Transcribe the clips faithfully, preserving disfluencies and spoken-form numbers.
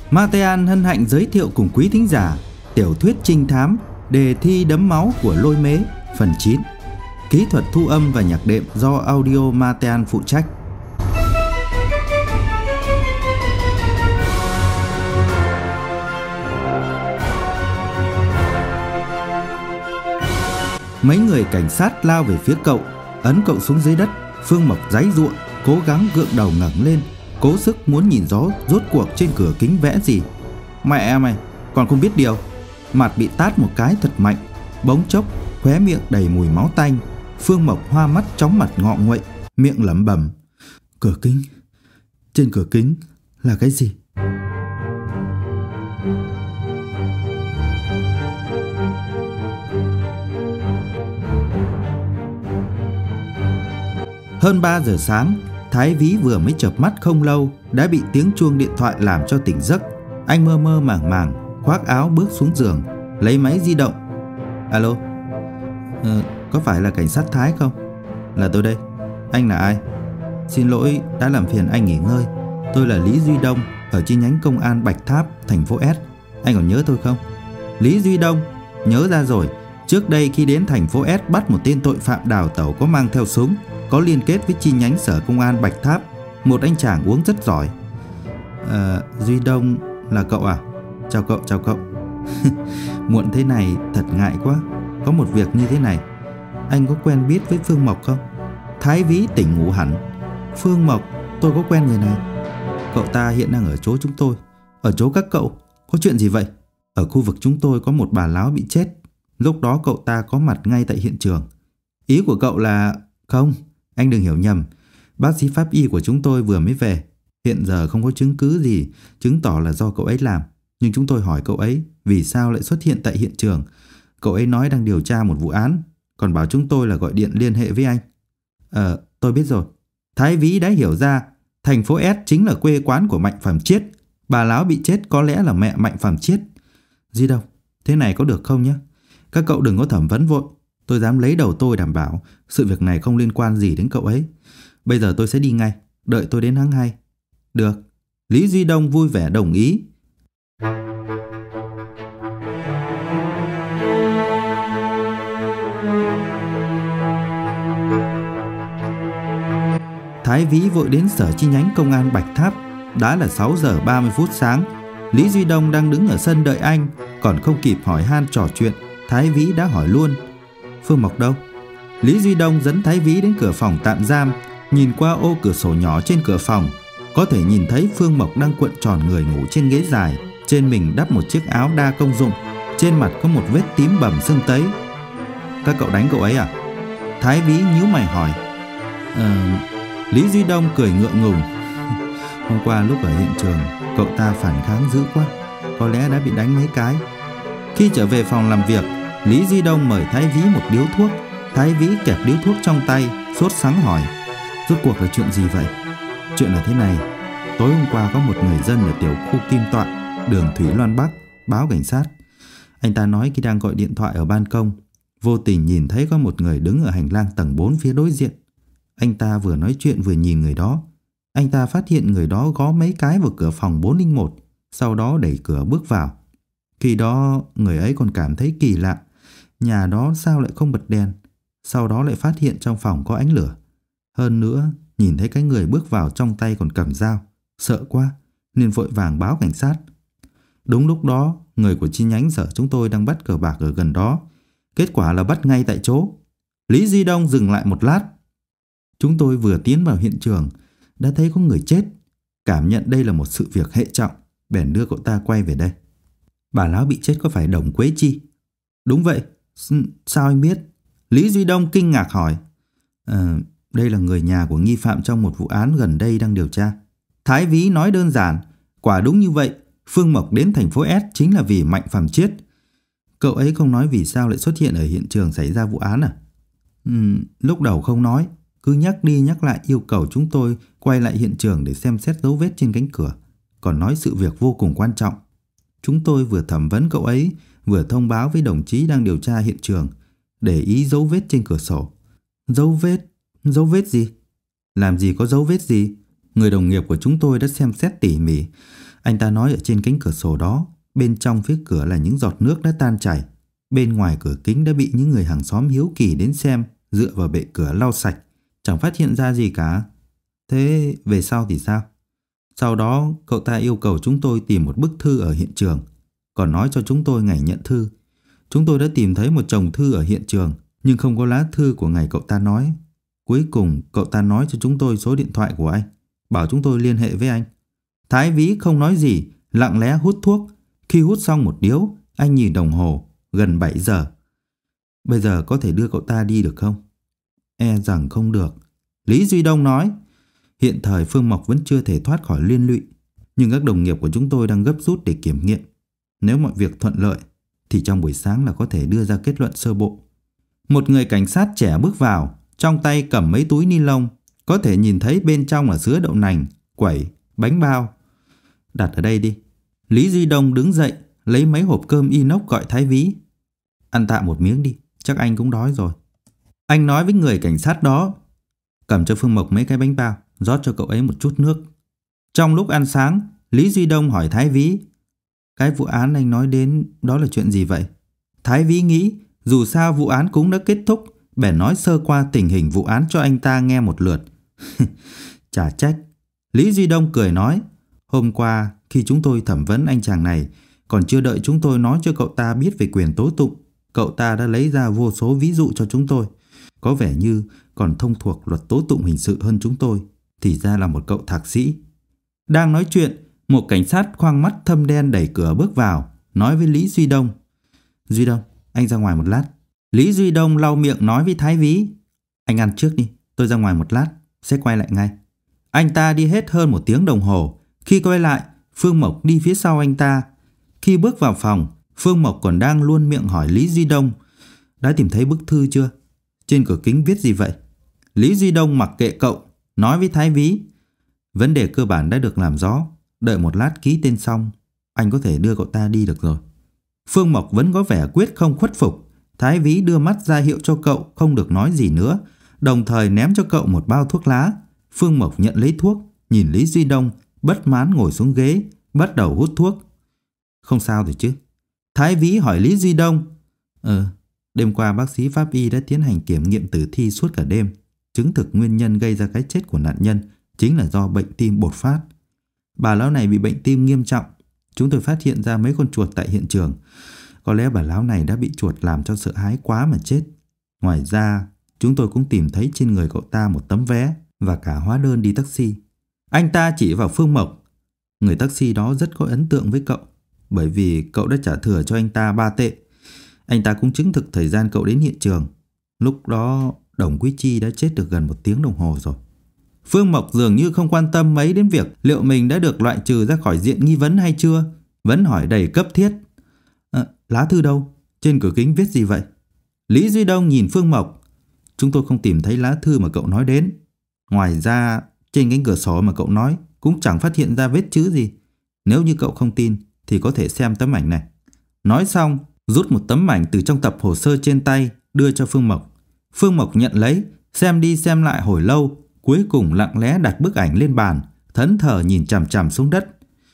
Matean hân hạnh giới thiệu cùng quý thính giả tiểu thuyết trinh thám Đề thi đẫm máu của Lôi Mế phần chín. Kỹ thuật thu âm và nhạc đệm do Audio Matean phụ trách. Mấy người cảnh sát lao về phía cậu, ấn cậu xuống dưới đất. Phương Mộc giãy giụa, cố gắng gượng đầu ngẩng lên, cố sức muốn nhìn rõ rốt cuộc trên cửa kính vẽ gì. Mẹ mày, còn không biết điều. Mặt bị tát một cái thật mạnh, bỗng chốc khóe miệng đầy mùi máu tanh. Phương Mộc hoa mắt chóng mặt ngọ nguậy, miệng lẩm bẩm: cửa kính, trên cửa kính là cái gì? Hơn ba giờ sáng, Thái Vĩ vừa mới chợp mắt không lâu đã bị tiếng chuông điện thoại làm cho tỉnh giấc. Anh mơ mơ màng màng, khoác áo bước xuống giường, lấy máy di động. Alo, ờ, có phải là cảnh sát Thái không? Là tôi đây. Anh là ai? Xin lỗi đã làm phiền anh nghỉ ngơi. Tôi là Lý Duy Đông, ở chi nhánh công an Bạch Tháp, thành phố S. Anh còn nhớ tôi không? Lý Duy Đông, nhớ ra rồi. Trước đây khi đến thành phố S bắt một tên tội phạm đào tẩu có mang theo súng, có liên kết với chi nhánh sở công an Bạch Tháp, một anh chàng uống rất giỏi. À, Duy Đông là cậu à? Chào cậu, chào cậu. Muộn thế này thật ngại quá. Có một việc như thế này, anh có quen biết với Phương Mộc không? Thái Vĩ tỉnh ngủ hẳn. Phương Mộc, tôi có quen người này. Cậu ta hiện đang ở chỗ chúng tôi. Ở chỗ các cậu, có chuyện gì vậy? Ở khu vực chúng tôi có một bà láo bị chết. Lúc đó cậu ta có mặt ngay tại hiện trường. Ý của cậu là... Không, anh đừng hiểu nhầm. Bác sĩ pháp y của chúng tôi vừa mới về. Hiện giờ không có chứng cứ gì chứng tỏ là do cậu ấy làm. Nhưng chúng tôi hỏi cậu ấy vì sao lại xuất hiện tại hiện trường. Cậu ấy nói đang điều tra một vụ án, còn bảo chúng tôi là gọi điện liên hệ với anh. Ờ, tôi biết rồi. Thái Vĩ đã hiểu ra thành phố S chính là quê quán của Mạnh Phẩm Chiết. Bà láo bị chết có lẽ là mẹ Mạnh Phẩm Chiết. Di Đông, thế này có được không nhé? Các cậu đừng có thẩm vấn vội. Tôi dám lấy đầu tôi đảm bảo sự việc này không liên quan gì đến cậu ấy. Bây giờ tôi sẽ đi ngay, đợi tôi đến hăng hay. Được. Lý Duy Đông vui vẻ đồng ý. Thái Vĩ vội đến sở chi nhánh công an Bạch Tháp. Đã là sáu giờ ba mươi phút sáng. Lý Duy Đông đang đứng ở sân đợi anh. Còn không kịp hỏi han trò chuyện, Thái Vĩ đã hỏi luôn: Phương Mộc đâu? Lý Duy Đông dẫn Thái Vĩ đến cửa phòng tạm giam. Nhìn qua ô cửa sổ nhỏ trên cửa phòng, có thể nhìn thấy Phương Mộc đang cuộn tròn người ngủ trên ghế dài. Trên mình đắp một chiếc áo đa công dụng. Trên mặt có một vết tím bầm sưng tấy. Các cậu đánh cậu ấy à? Thái Vĩ nhíu mày hỏi. Ờ... Lý Duy Đông cười ngượng ngùng. Hôm qua lúc ở hiện trường, cậu ta phản kháng dữ quá, có lẽ đã bị đánh mấy cái. Khi trở về phòng làm việc, Lý Duy Đông mời Thái Vĩ một điếu thuốc. Thái Vĩ kẹp điếu thuốc trong tay, sốt sắng hỏi: rốt cuộc là chuyện gì vậy? Chuyện là thế này. Tối hôm qua có một người dân ở tiểu khu Kim Tọa, đường Thủy Loan Bắc báo cảnh sát. Anh ta nói khi đang gọi điện thoại ở ban công, vô tình nhìn thấy có một người đứng ở hành lang tầng bốn phía đối diện. Anh ta vừa nói chuyện vừa nhìn người đó. Anh ta phát hiện người đó gõ mấy cái vào cửa phòng bốn không một, sau đó đẩy cửa bước vào. Khi đó người ấy còn cảm thấy kỳ lạ, nhà đó sao lại không bật đèn. Sau đó lại phát hiện trong phòng có ánh lửa. Hơn nữa nhìn thấy cái người bước vào trong tay còn cầm dao. Sợ quá nên vội vàng báo cảnh sát. Đúng lúc đó người của chi nhánh sở chúng tôi đang bắt cờ bạc ở gần đó. Kết quả là bắt ngay tại chỗ. Lý Duy Đông dừng lại một lát. Chúng tôi vừa tiến vào hiện trường đã thấy có người chết. Cảm nhận đây là một sự việc hệ trọng, bèn đưa cậu ta quay về đây. Bà lão bị chết có phải Đồng Quế Chi? Đúng vậy. Sao anh biết? Lý Duy Đông kinh ngạc hỏi. À, đây là người nhà của nghi phạm trong một vụ án gần đây đang điều tra. Thái Vĩ nói đơn giản. Quả đúng như vậy. Phương Mộc đến thành phố S chính là vì Mạnh Phẩm Chiết. Cậu ấy không nói vì sao lại xuất hiện ở hiện trường xảy ra vụ án à? Ừ, lúc đầu không nói, cứ nhắc đi nhắc lại yêu cầu chúng tôi quay lại hiện trường để xem xét dấu vết trên cánh cửa. Còn nói sự việc vô cùng quan trọng. Chúng tôi vừa thẩm vấn cậu ấy, vừa thông báo với đồng chí đang điều tra hiện trường, để ý dấu vết trên cửa sổ. Dấu vết? Dấu vết gì? Làm gì có dấu vết gì? Người đồng nghiệp của chúng tôi đã xem xét tỉ mỉ. Anh ta nói ở trên cánh cửa sổ đó, bên trong phía cửa là những giọt nước đã tan chảy. Bên ngoài cửa kính đã bị những người hàng xóm hiếu kỳ đến xem, dựa vào bệ cửa lau sạch, chẳng phát hiện ra gì cả. Thế về sau thì sao? Sau đó cậu ta yêu cầu chúng tôi tìm một bức thư ở hiện trường, còn nói cho chúng tôi ngày nhận thư. Chúng tôi đã tìm thấy một chồng thư ở hiện trường, nhưng không có lá thư của ngày cậu ta nói. Cuối cùng cậu ta nói cho chúng tôi số điện thoại của anh, bảo chúng tôi liên hệ với anh. Thái Vĩ không nói gì, lặng lẽ hút thuốc. Khi hút xong một điếu, anh nhìn đồng hồ, gần bảy giờ. Bây giờ có thể đưa cậu ta đi được không? E rằng không được. Lý Duy Đông nói. Hiện thời Phương Mộc vẫn chưa thể thoát khỏi liên lụy, nhưng các đồng nghiệp của chúng tôi đang gấp rút để kiểm nghiệm. Nếu mọi việc thuận lợi thì trong buổi sáng là có thể đưa ra kết luận sơ bộ. Một người cảnh sát trẻ bước vào, trong tay cầm mấy túi ni lông, có thể nhìn thấy bên trong là sữa đậu nành, quẩy, bánh bao. Đặt ở đây đi. Lý Duy Đông đứng dậy, lấy mấy hộp cơm inox gọi Thái Vĩ. Ăn tạm một miếng đi, chắc anh cũng đói rồi. Anh nói với người cảnh sát đó, cầm cho Phương Mộc mấy cái bánh bao, rót cho cậu ấy một chút nước. Trong lúc ăn sáng, Lý Duy Đông hỏi Thái Vĩ, cái vụ án anh nói đến đó là chuyện gì vậy? Thái Vĩ nghĩ dù sao vụ án cũng đã kết thúc, bèn nói sơ qua tình hình vụ án cho anh ta nghe một lượt. Chả trách. Lý Duy Đông cười nói, hôm qua khi chúng tôi thẩm vấn anh chàng này, còn chưa đợi chúng tôi nói cho cậu ta biết về quyền tố tụng, cậu ta đã lấy ra vô số ví dụ cho chúng tôi. Có vẻ như còn thông thuộc luật tố tụng hình sự hơn chúng tôi. Thì ra là một cậu thạc sĩ. Đang nói chuyện, một cảnh sát khoang mắt thâm đen đẩy cửa bước vào, nói với Lý Duy Đông, Duy Đông, anh ra ngoài một lát. Lý Duy Đông lau miệng nói với Thái Vĩ, anh ăn trước đi, tôi ra ngoài một lát, sẽ quay lại ngay. Anh ta đi hết hơn một tiếng đồng hồ. Khi quay lại, Phương Mộc đi phía sau anh ta. Khi bước vào phòng, Phương Mộc còn đang luôn miệng hỏi Lý Duy Đông, đã tìm thấy bức thư chưa? Trên cửa kính viết gì vậy? Lý Duy Đông mặc kệ cậu, nói với Thái Vĩ, vấn đề cơ bản đã được làm rõ, đợi một lát ký tên xong, anh có thể đưa cậu ta đi được rồi. Phương Mộc vẫn có vẻ quyết không khuất phục. Thái Vĩ đưa mắt ra hiệu cho cậu không được nói gì nữa, đồng thời ném cho cậu một bao thuốc lá. Phương Mộc nhận lấy thuốc, nhìn Lý Duy Đông, bất mãn ngồi xuống ghế, bắt đầu hút thuốc. Không sao rồi chứ? Thái Vĩ hỏi Lý Duy Đông. Ờ, đêm qua bác sĩ pháp y đã tiến hành kiểm nghiệm tử thi suốt cả đêm, chứng thực nguyên nhân gây ra cái chết của nạn nhân chính là do bệnh tim bột phát. Bà lão này bị bệnh tim nghiêm trọng. Chúng tôi phát hiện ra mấy con chuột tại hiện trường. Có lẽ bà lão này đã bị chuột làm cho sợ hãi quá mà chết. Ngoài ra, chúng tôi cũng tìm thấy trên người cậu ta một tấm vé và cả hóa đơn đi taxi. Anh ta chỉ vào Phương Mộc. Người taxi đó rất có ấn tượng với cậu, bởi vì cậu đã trả thừa cho anh ta ba tệ. Anh ta cũng chứng thực thời gian cậu đến hiện trường. Lúc đó Đồng Quý Chi đã chết được gần một tiếng đồng hồ rồi. Phương Mộc dường như không quan tâm mấy đến việc liệu mình đã được loại trừ ra khỏi diện nghi vấn hay chưa, vẫn hỏi đầy cấp thiết. À, lá thư đâu? Trên cửa kính viết gì vậy? Lý Duy Đông nhìn Phương Mộc. Chúng tôi không tìm thấy lá thư mà cậu nói đến. Ngoài ra, trên cánh cửa sổ mà cậu nói cũng chẳng phát hiện ra vết chữ gì. Nếu như cậu không tin thì có thể xem tấm ảnh này. Nói xong, rút một tấm ảnh từ trong tập hồ sơ trên tay, đưa cho Phương Mộc. Phương Mộc nhận lấy, xem đi xem lại hồi lâu, cuối cùng lặng lẽ đặt bức ảnh lên bàn, thẫn thờ nhìn chằm chằm xuống đất.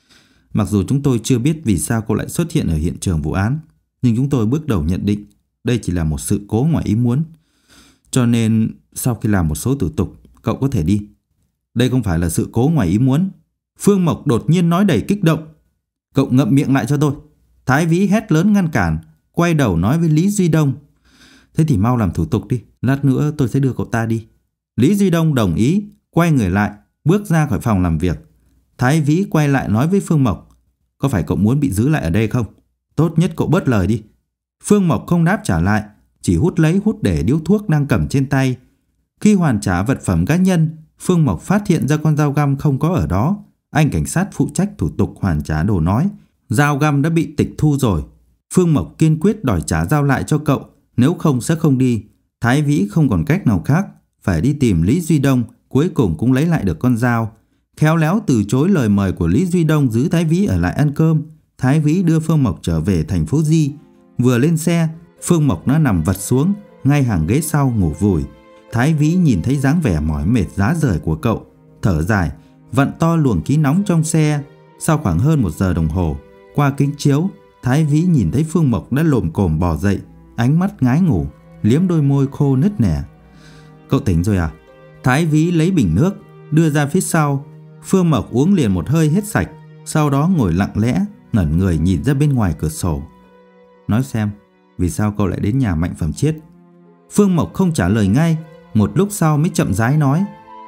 Mặc dù chúng tôi chưa biết vì sao cô lại xuất hiện ở hiện trường vụ án, nhưng chúng tôi bước đầu nhận định đây chỉ là một sự cố ngoài ý muốn. Cho nên sau khi làm một số thủ tục, cậu có thể đi. Đây không phải là sự cố ngoài ý muốn. Phương Mộc đột nhiên nói đầy kích động. Cậu ngậm miệng lại cho tôi. Thái Vĩ hét lớn ngăn cản, quay đầu nói với Lý Duy Đông. Thế thì mau làm thủ tục đi, lát nữa tôi sẽ đưa cậu ta đi. Lý Duy Đông đồng ý, quay người lại, bước ra khỏi phòng làm việc. Thái Vĩ quay lại nói với Phương Mộc. Có phải cậu muốn bị giữ lại ở đây không? Tốt nhất cậu bớt lời đi. Phương Mộc không đáp trả lại, chỉ hút lấy hút để điếu thuốc đang cầm trên tay. Khi hoàn trả vật phẩm cá nhân, Phương Mộc phát hiện ra con dao găm không có ở đó. Anh cảnh sát phụ trách thủ tục hoàn trả đồ nói dao găm đã bị tịch thu rồi. Phương Mộc kiên quyết đòi trả dao lại cho cậu, nếu không sẽ không đi. Thái Vĩ không còn cách nào khác, phải đi tìm Lý Duy Đông, cuối cùng cũng lấy lại được con dao. Khéo léo từ chối lời mời của Lý Duy Đông giữ Thái Vĩ ở lại ăn cơm, Thái Vĩ đưa Phương Mộc trở về thành phố Di. Vừa lên xe, Phương Mộc đã nằm vật xuống ngay hàng ghế sau ngủ vùi. Thái Vĩ nhìn thấy dáng vẻ mỏi mệt rã rời của cậu, thở dài, vặn to luồng khí nóng trong xe. Sau khoảng hơn một giờ đồng hồ, qua kính chiếu, Thái Vĩ nhìn thấy Phương Mộc đã lồm cồm bò dậy, ánh mắt ngái ngủ, liếm đôi môi khô nứt nẻ. Cậu tỉnh rồi à? Thái Vĩ lấy bình nước, đưa ra phía sau. Phương Mộc uống liền một hơi hết sạch, sau đó ngồi lặng lẽ, ngẩn người nhìn ra bên ngoài cửa sổ. Nói xem, vì sao cậu lại đến nhà Mạnh Phẩm Chiết? Phương Mộc không trả lời ngay, một lúc sau mới chậm rãi nói.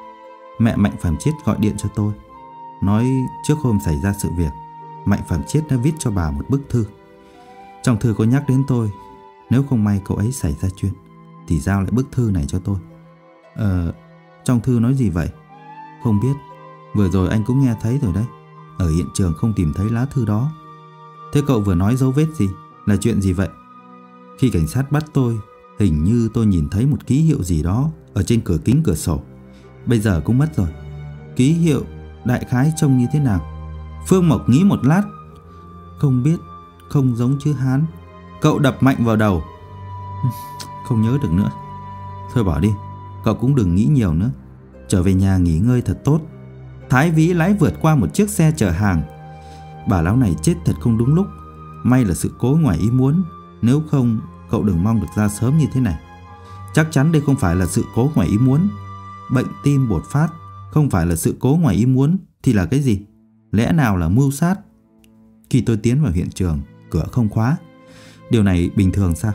Mẹ Mạnh Phẩm Chiết gọi điện cho tôi, nói trước hôm xảy ra sự việc, Mạnh Phẩm Chiết đã viết cho bà một bức thư. Trong thư có nhắc đến tôi, nếu không may cậu ấy xảy ra chuyện thì giao lại bức thư này cho tôi. Ờ, trong thư nói gì vậy? Không biết, vừa rồi anh cũng nghe thấy rồi đấy. Ở hiện trường không tìm thấy lá thư đó. Thế cậu vừa nói dấu vết gì? Là chuyện gì vậy? Khi cảnh sát bắt tôi, hình như tôi nhìn thấy một ký hiệu gì đó ở trên cửa kính cửa sổ. Bây giờ cũng mất rồi. Ký hiệu đại khái trông như thế nào? Phương Mộc nghĩ một lát. Không biết, không giống chữ Hán. Cậu đập mạnh vào đầu. Không nhớ được nữa. Thôi bỏ đi, cậu cũng đừng nghĩ nhiều nữa. Trở về nhà nghỉ ngơi thật tốt. Thái Vĩ lái vượt qua một chiếc xe chở hàng. Bà lão này chết thật không đúng lúc. May là sự cố ngoài ý muốn, nếu không cậu đừng mong được ra sớm như thế này. Chắc chắn đây không phải là sự cố ngoài ý muốn. Bệnh tim bột phát không phải là sự cố ngoài ý muốn thì là cái gì? Lẽ nào là mưu sát? Khi tôi tiến vào hiện trường, cửa không khóa. Điều này bình thường sao?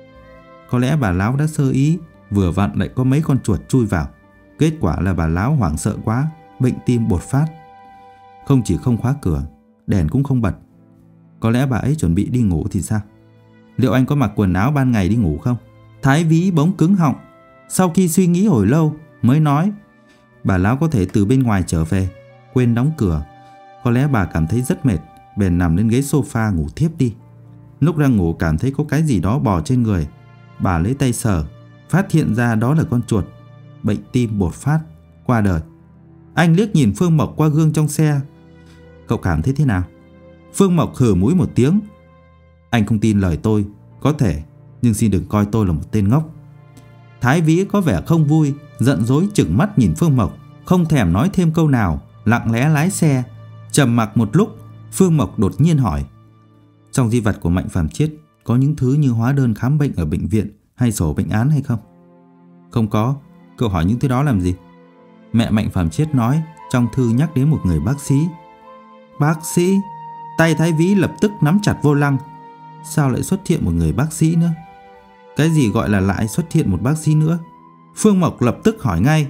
Có lẽ bà lão đã sơ ý, vừa vặn lại có mấy con chuột chui vào. Kết quả là bà lão hoảng sợ quá, bệnh tim bột phát. Không chỉ không khóa cửa, đèn cũng không bật. Có lẽ bà ấy chuẩn bị đi ngủ thì sao? Liệu anh có mặc quần áo ban ngày đi ngủ không? Thái Vĩ bỗng cứng họng. Sau khi suy nghĩ hồi lâu mới nói, bà lão có thể từ bên ngoài trở về, quên đóng cửa. Có lẽ bà cảm thấy rất mệt, bèn nằm lên ghế sofa ngủ thiếp đi. Lúc đang ngủ cảm thấy có cái gì đó bò trên người. Bà lấy tay sờ, phát hiện ra đó là con chuột. Bệnh tim bột phát, qua đời. Anh liếc nhìn Phương Mộc qua gương trong xe. Cậu cảm thấy thế nào? Phương Mộc hừ mũi một tiếng. Anh không tin lời tôi, có thể, nhưng xin đừng coi tôi là một tên ngốc. Thái Vĩ có vẻ không vui, giận dỗi chừng mắt nhìn Phương Mộc, không thèm nói thêm câu nào, lặng lẽ lái xe. Trầm mặc một lúc, Phương Mộc đột nhiên hỏi, trong di vật của Mạnh Phẩm Chiết có những thứ như hóa đơn khám bệnh ở bệnh viện hay sổ bệnh án hay không? Không có. Cậu hỏi những thứ đó làm gì? Mẹ Mạnh Phẩm Chiết nói trong thư nhắc đến một người bác sĩ. Bác sĩ? Tay Thái Vĩ lập tức nắm chặt vô lăng. Sao lại xuất hiện một người bác sĩ nữa? Cái gì gọi là lại xuất hiện một bác sĩ nữa? Phương Mộc lập tức hỏi ngay.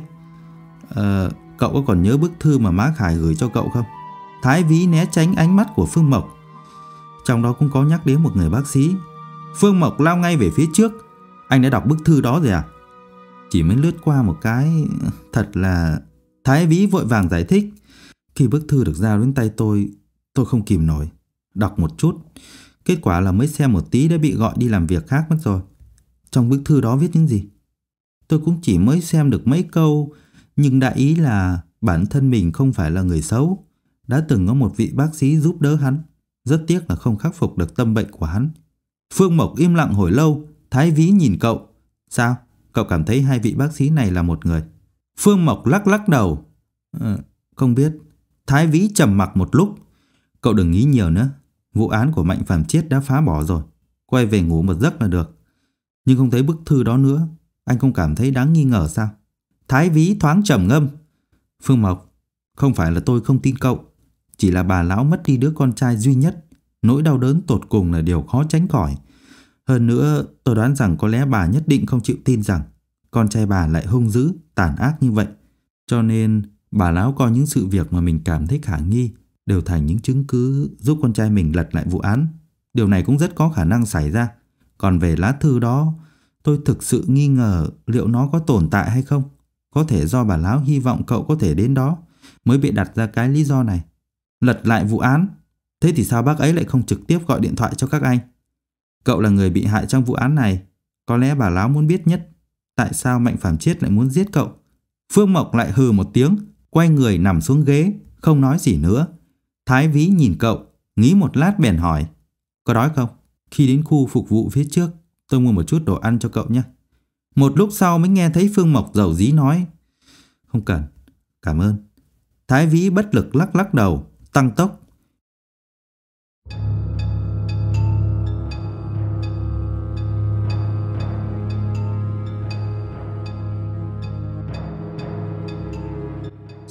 Ờ, cậu có còn nhớ bức thư mà má Khải gửi cho cậu không? Thái Vĩ né tránh ánh mắt của Phương Mộc. Trong đó cũng có nhắc đến một người bác sĩ. Phương Mộc lao ngay về phía trước. Anh đã đọc bức thư đó rồi à? Chỉ mới lướt qua một cái. Thật là... Thái Vĩ vội vàng giải thích. Khi bức thư được giao đến tay tôi, tôi không kìm nổi, đọc một chút. Kết quả là mới xem một tí đã bị gọi đi làm việc khác mất rồi. Trong bức thư đó viết những gì? Tôi cũng chỉ mới xem được mấy câu, nhưng đại ý là bản thân mình không phải là người xấu. Đã từng có một vị bác sĩ giúp đỡ hắn. Rất tiếc là không khắc phục được tâm bệnh của hắn. Phương Mộc im lặng hồi lâu. Thái Vĩ nhìn cậu. Sao? Cậu cảm thấy hai vị bác sĩ này là một người? Phương Mộc lắc lắc đầu. Ờ, không biết. Thái Vĩ trầm mặc một lúc. Cậu đừng nghĩ nhiều nữa. Vụ án của Mạnh Phẩm Chiết đã phá bỏ rồi. Quay về ngủ một giấc là được. Nhưng không thấy bức thư đó nữa. Anh không cảm thấy đáng nghi ngờ sao? Thái Vĩ thoáng trầm ngâm. Phương Mộc, không phải là tôi không tin cậu. Chỉ là bà lão mất đi đứa con trai duy nhất. Nỗi đau đớn tột cùng là điều khó tránh khỏi. Hơn nữa, tôi đoán rằng có lẽ bà nhất định không chịu tin rằng con trai bà lại hung dữ, tàn ác như vậy. Cho nên bà lão coi những sự việc mà mình cảm thấy khả nghi đều thành những chứng cứ giúp con trai mình lật lại vụ án. Điều này cũng rất có khả năng xảy ra. Còn về lá thư đó, tôi thực sự nghi ngờ liệu nó có tồn tại hay không. Có thể do bà lão hy vọng cậu có thể đến đó mới bị đặt ra cái lý do này. Lật lại vụ án. Thế thì sao bác ấy lại không trực tiếp gọi điện thoại cho các anh? Cậu là người bị hại trong vụ án này. Có lẽ bà lão muốn biết nhất tại sao Mạnh Phẩm Chiết lại muốn giết cậu. Phương Mộc lại hừ một tiếng, quay người nằm xuống ghế, không nói gì nữa. Thái Vĩ nhìn cậu, nghĩ một lát bèn hỏi. Có đói không? Khi đến khu phục vụ phía trước, tôi mua một chút đồ ăn cho cậu nhé. Một lúc sau mới nghe thấy Phương Mộc dầu dí nói. Không cần, cảm ơn. Thái Vĩ bất lực lắc lắc đầu, tăng tốc.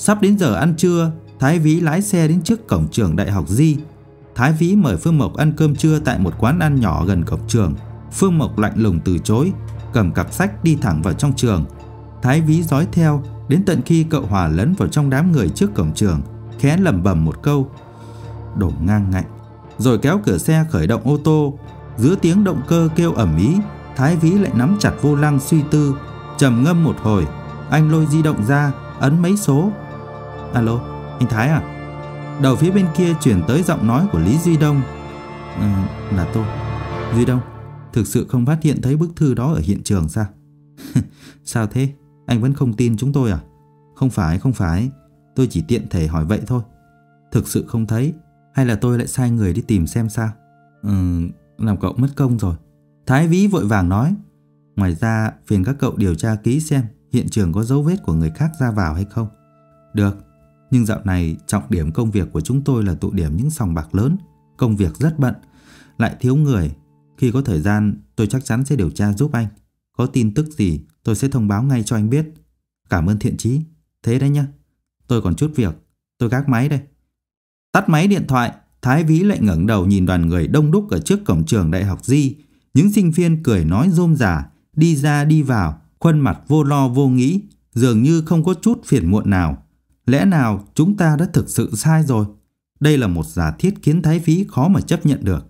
Sắp đến giờ ăn trưa, Thái Vĩ lái xe đến trước cổng trường Đại học Di. Thái Vĩ mời Phương Mộc ăn cơm trưa tại một quán ăn nhỏ gần cổng trường. Phương Mộc lạnh lùng từ chối, cầm cặp sách đi thẳng vào trong trường. Thái Vĩ dõi theo đến tận khi cậu hòa lẫn vào trong đám người trước cổng trường, khẽ lẩm bẩm một câu: đồ ngang ngạnh, rồi kéo cửa xe khởi động ô tô. Giữa tiếng động cơ kêu ầm ĩ, Thái Vĩ lại nắm chặt vô lăng suy tư. Trầm ngâm một hồi, anh lôi di động ra, ấn mấy số. Alo, anh Thái à? Đầu phía bên kia chuyển tới giọng nói của Lý Duy Đông. Ừ, là tôi. Duy Đông, thực sự không phát hiện thấy bức thư đó ở hiện trường sao? Sao thế? Anh vẫn không tin chúng tôi à? Không phải, không phải. Tôi chỉ tiện thể hỏi vậy thôi. Thực sự không thấy, hay là tôi lại sai người đi tìm xem sao? Ừ, làm cậu mất công rồi. Thái Vĩ vội vàng nói. Ngoài ra, phiền các cậu điều tra kỹ xem hiện trường có dấu vết của người khác ra vào hay không. Được, nhưng dạo này trọng điểm công việc của chúng tôi là tụ điểm những sòng bạc lớn. Công việc rất bận, lại thiếu người. Khi có thời gian, tôi chắc chắn sẽ điều tra giúp anh. Có tin tức gì, tôi sẽ thông báo ngay cho anh biết. Cảm ơn thiện chí. Thế đấy nhá. Tôi còn chút việc, tôi gác máy đây. Tắt máy điện thoại, Thái Vĩ lại ngẩng đầu nhìn đoàn người đông đúc ở trước cổng trường Đại học Di. Những sinh viên cười nói rôm rả, đi ra đi vào, khuôn mặt vô lo vô nghĩ, dường như không có chút phiền muộn nào. Lẽ nào chúng ta đã thực sự sai rồi? Đây là một giả thiết khiến Thái Vĩ khó mà chấp nhận được.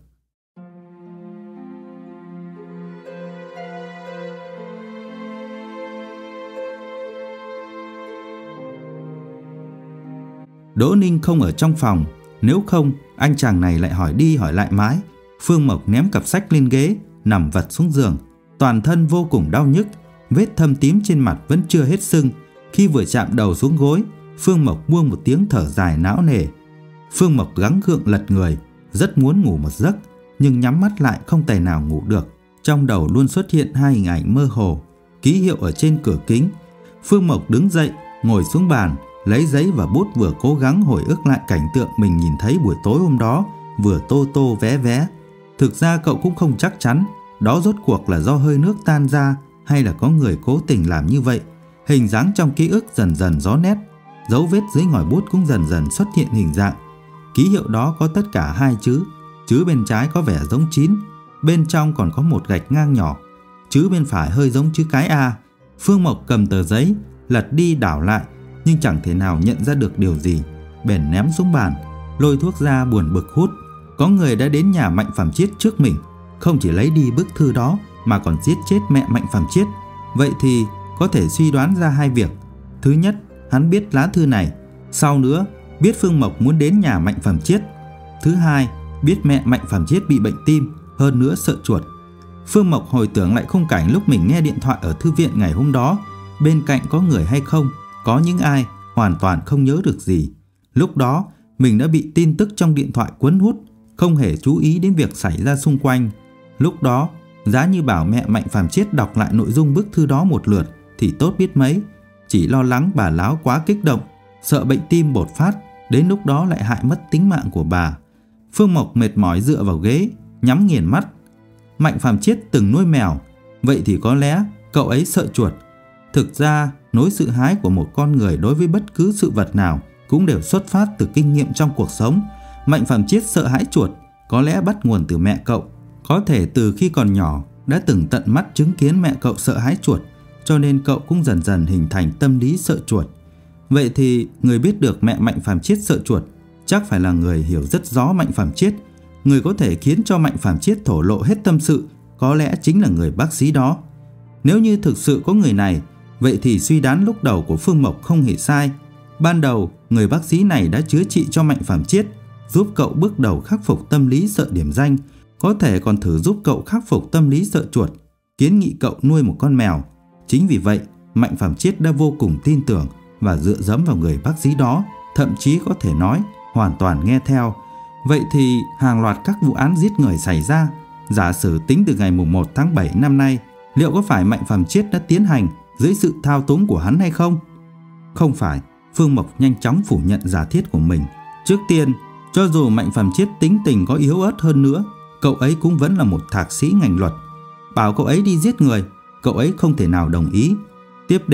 Đỗ Ninh không ở trong phòng, nếu không anh chàng này lại hỏi đi hỏi lại mãi. Phương Mộc ném cặp sách lên ghế, nằm vật xuống giường, toàn thân vô cùng đau nhức, vết thâm tím trên mặt vẫn chưa hết sưng. Khi vừa chạm đầu xuống gối, Phương Mộc buông một tiếng thở dài não nề. Phương Mộc gắng gượng lật người, rất muốn ngủ một giấc, nhưng nhắm mắt lại không tài nào ngủ được. Trong đầu luôn xuất hiện hai hình ảnh mơ hồ, ký hiệu ở trên cửa kính. Phương Mộc đứng dậy, ngồi xuống bàn, lấy giấy và bút, vừa cố gắng hồi ức lại cảnh tượng mình nhìn thấy buổi tối hôm đó, vừa tô tô vé vé. Thực ra cậu cũng không chắc chắn đó rốt cuộc là do hơi nước tan ra hay là có người cố tình làm như vậy. Hình dáng trong ký ức dần dần rõ nét, dấu vết dưới ngòi bút cũng dần dần xuất hiện hình dạng. Ký hiệu đó có tất cả hai chữ, chữ bên trái có vẻ giống chín, bên trong còn có một gạch ngang nhỏ, chữ bên phải hơi giống chữ cái A. Phương Mộc cầm tờ giấy, lật đi đảo lại, nhưng chẳng thể nào nhận ra được điều gì, bèn ném xuống bàn, lôi thuốc ra buồn bực hút. Có người đã đến nhà Mạnh Phàm Chiết trước mình, không chỉ lấy đi bức thư đó mà còn giết chết mẹ Mạnh Phàm Chiết. Vậy thì có thể suy đoán ra hai việc. Thứ nhất, hắn biết lá thư này. Sau nữa, biết Phương Mộc muốn đến nhà Mạnh Phàm Chiết. Thứ hai, biết mẹ Mạnh Phàm Chiết bị bệnh tim, hơn nữa sợ chuột. Phương Mộc hồi tưởng lại khung cảnh lúc mình nghe điện thoại ở thư viện ngày hôm đó. Bên cạnh có người hay không, có những ai, hoàn toàn không nhớ được gì. Lúc đó, mình đã bị tin tức trong điện thoại cuốn hút, không hề chú ý đến việc xảy ra xung quanh. Lúc đó, giá như bảo mẹ Mạnh Phàm Chiết đọc lại nội dung bức thư đó một lượt thì tốt biết mấy. Chỉ lo lắng bà láo quá kích động, sợ bệnh tim bột phát, đến lúc đó lại hại mất tính mạng của bà. Phương Mộc mệt mỏi dựa vào ghế, nhắm nghiền mắt. Mạnh Phàm Chiết từng nuôi mèo, vậy thì có lẽ cậu ấy sợ chuột. Thực ra, nỗi sợ hãi của một con người đối với bất cứ sự vật nào cũng đều xuất phát từ kinh nghiệm trong cuộc sống. Mạnh Phàm Chiết sợ hãi chuột có lẽ bắt nguồn từ mẹ cậu. Có thể từ khi còn nhỏ đã từng tận mắt chứng kiến mẹ cậu sợ hãi chuột, cho nên cậu cũng dần dần hình thành tâm lý sợ chuột. Vậy thì người biết được mẹ Mạnh Phàm Chiết sợ chuột chắc phải là người hiểu rất rõ Mạnh Phàm Chiết. Người có thể khiến cho Mạnh Phàm Chiết thổ lộ hết tâm sự có lẽ chính là người bác sĩ đó. Nếu như thực sự có người này, vậy thì suy đoán lúc đầu của Phương Mộc không hề sai. Ban đầu, người bác sĩ này đã chữa trị cho Mạnh Phàm Chiết, giúp cậu bước đầu khắc phục tâm lý sợ điểm danh, có thể còn thử giúp cậu khắc phục tâm lý sợ chuột, kiến nghị cậu nuôi một con mèo. Chính vì vậy, Mạnh Phàm Chiết đã vô cùng tin tưởng và dựa dẫm vào người bác sĩ đó, thậm chí có thể nói hoàn toàn nghe theo. Vậy thì hàng loạt các vụ án giết người xảy ra, giả sử tính từ ngày mùng một tháng bảy năm nay, liệu có phải Mạnh Phàm Chiết đã tiến hành dưới sự thao túng của hắn hay không? Không phải. Phương Mộc nhanh chóng phủ nhận giả thiết của mình. Trước tiên, cho dù Mạnh Phàm Chiết tính tình có yếu ớt hơn nữa, cậu ấy cũng vẫn là một thạc sĩ ngành luật. Bảo cậu ấy đi giết người, cậu ấy không thể nào đồng ý. Tiếp đến,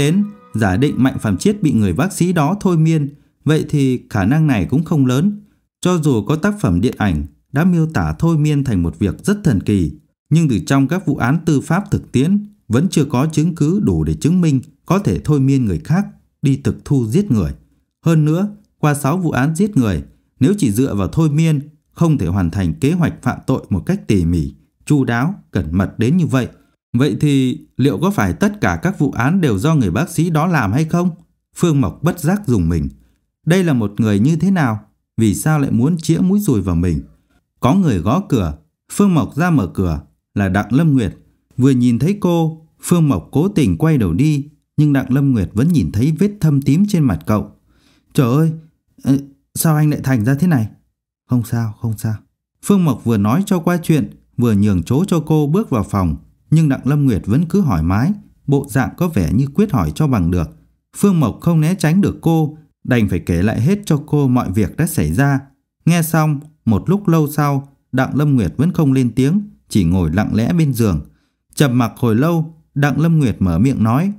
Giả định Mạnh Phạm Chiết bị người bác sĩ đó thôi miên, vậy thì khả năng này cũng không lớn. Cho dù có tác phẩm điện ảnh đã miêu tả thôi miên thành một việc rất thần kỳ, nhưng từ trong các vụ án tư pháp thực tiễn vẫn chưa có chứng cứ đủ để chứng minh có thể thôi miên người khác đi thực thu giết người. Hơn nữa, qua sáu vụ án giết người, nếu chỉ dựa vào thôi miên không thể hoàn thành kế hoạch phạm tội một cách tỉ mỉ, chu đáo, cẩn mật đến như vậy. Vậy thì liệu có phải tất cả các vụ án đều do người bác sĩ đó làm hay không? Phương Mộc bất giác rùng mình. Đây là một người như thế nào? Vì sao lại muốn chĩa mũi dùi vào mình? Có người gõ cửa. Phương Mộc ra mở cửa. Là Đặng Lâm Nguyệt. Vừa nhìn thấy cô, Phương Mộc cố tình quay đầu đi, nhưng Đặng Lâm Nguyệt vẫn nhìn thấy vết thâm tím trên mặt cậu. Trời ơi, sao anh lại thành ra thế này? Không sao, không sao. Phương Mộc vừa nói cho qua chuyện, vừa nhường chỗ cho cô bước vào phòng. Nhưng Đặng Lâm Nguyệt vẫn cứ hỏi mái, bộ dạng có vẻ như quyết hỏi cho bằng được. Phương Mộc không né tránh được cô, đành phải kể lại hết cho cô mọi việc đã xảy ra. Nghe xong, một lúc lâu sau, Đặng Lâm Nguyệt vẫn không lên tiếng, chỉ ngồi lặng lẽ bên giường. Trầm mặc hồi lâu, Đặng Lâm Nguyệt mở miệng nói: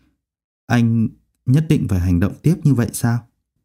Anh nhất định phải hành động tiếp như vậy sao?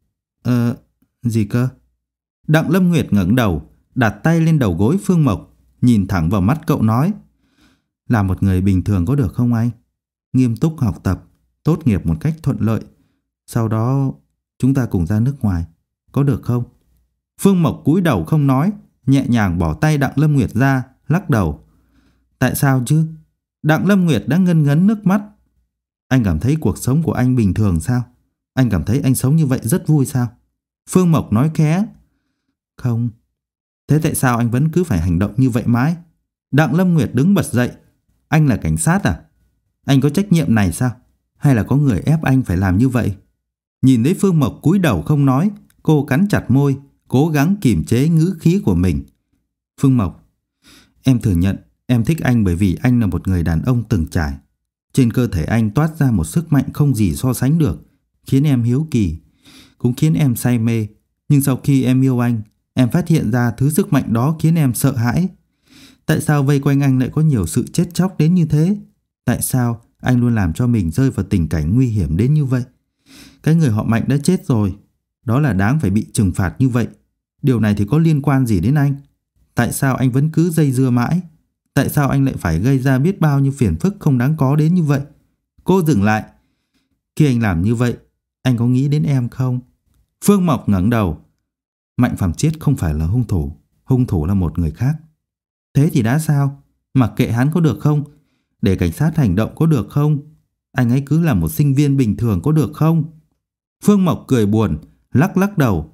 Ờ, gì cơ? Đặng Lâm Nguyệt ngẩng đầu, đặt tay lên đầu gối Phương Mộc, nhìn thẳng vào mắt cậu nói: Là một người bình thường có được không anh? Nghiêm túc học tập, tốt nghiệp một cách thuận lợi, sau đó chúng ta cùng ra nước ngoài, có được không? Phương Mộc cúi đầu không nói, nhẹ nhàng bỏ tay Đặng Lâm Nguyệt ra, lắc đầu. Tại sao chứ? Đặng Lâm Nguyệt đã ngân ngấn nước mắt. Anh cảm thấy cuộc sống của anh bình thường sao? Anh cảm thấy anh sống như vậy rất vui sao? Phương Mộc nói khẽ. Không. Thế tại sao anh vẫn cứ phải hành động như vậy mãi? Đặng Lâm Nguyệt đứng bật dậy. Anh là cảnh sát à? Anh có trách nhiệm này sao? Hay là có người ép anh phải làm như vậy? Nhìn thấy Phương Mộc cúi đầu không nói, cô cắn chặt môi, cố gắng kiềm chế ngữ khí của mình. Phương Mộc, em thừa nhận em thích anh bởi vì anh là một người đàn ông từng trải. Trên cơ thể anh toát ra một sức mạnh không gì so sánh được, khiến em hiếu kỳ, cũng khiến em say mê. Nhưng sau khi em yêu anh, em phát hiện ra thứ sức mạnh đó khiến em sợ hãi. Tại sao vây quanh anh lại có nhiều sự chết chóc đến như thế? Tại sao anh luôn làm cho mình rơi vào tình cảnh nguy hiểm đến như vậy? Cái người họ Mạnh đã chết rồi, đó là đáng phải bị trừng phạt như vậy. Điều này thì có liên quan gì đến anh? Tại sao anh vẫn cứ dây dưa mãi? Tại sao anh lại phải gây ra biết bao nhiêu phiền phức không đáng có đến như vậy? Cô dừng lại. Khi anh làm như vậy, anh có nghĩ đến em không? Phương Mộc ngẩng đầu. Mạnh Phạm Chiết không phải là hung thủ, hung thủ là một người khác. Thế thì đã sao? Mặc kệ hắn có được không? Để cảnh sát hành động có được không? Anh ấy cứ là một sinh viên bình thường có được không? Phương Mộc cười buồn, lắc lắc đầu.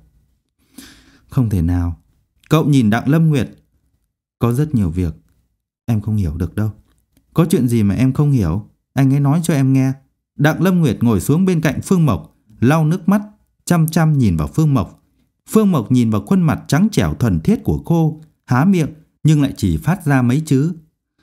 Không thể nào. Cậu nhìn Đặng Lâm Nguyệt. Có rất nhiều việc em không hiểu được đâu. Có chuyện gì mà em không hiểu? Anh ấy nói cho em nghe. Đặng Lâm Nguyệt ngồi xuống bên cạnh Phương Mộc, lau nước mắt, chăm chăm nhìn vào Phương Mộc. Phương Mộc nhìn vào khuôn mặt trắng trẻo thuần thiết của cô, há miệng nhưng lại chỉ phát ra mấy chữ.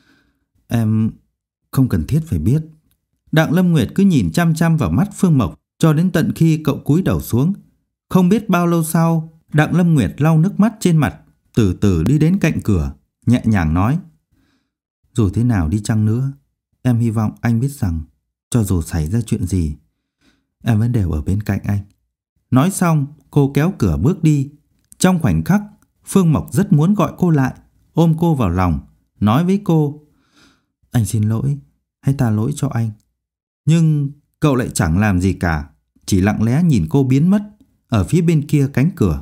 Em không cần thiết phải biết. Đặng Lâm Nguyệt cứ nhìn chăm chăm vào mắt Phương Mộc cho đến tận khi cậu cúi đầu xuống. Không biết bao lâu sau, Đặng Lâm Nguyệt lau nước mắt trên mặt, từ từ đi đến cạnh cửa, nhẹ nhàng nói. Dù thế nào đi chăng nữa, em hy vọng anh biết rằng cho dù xảy ra chuyện gì, em vẫn đều ở bên cạnh anh. Nói xong, cô kéo cửa bước đi. Trong khoảnh khắc, Phương Mộc rất muốn gọi cô lại, ôm cô vào lòng, nói với cô. Anh xin lỗi, hãy tha lỗi cho anh. Nhưng cậu lại chẳng làm gì cả, chỉ lặng lẽ nhìn cô biến mất ở phía bên kia cánh cửa.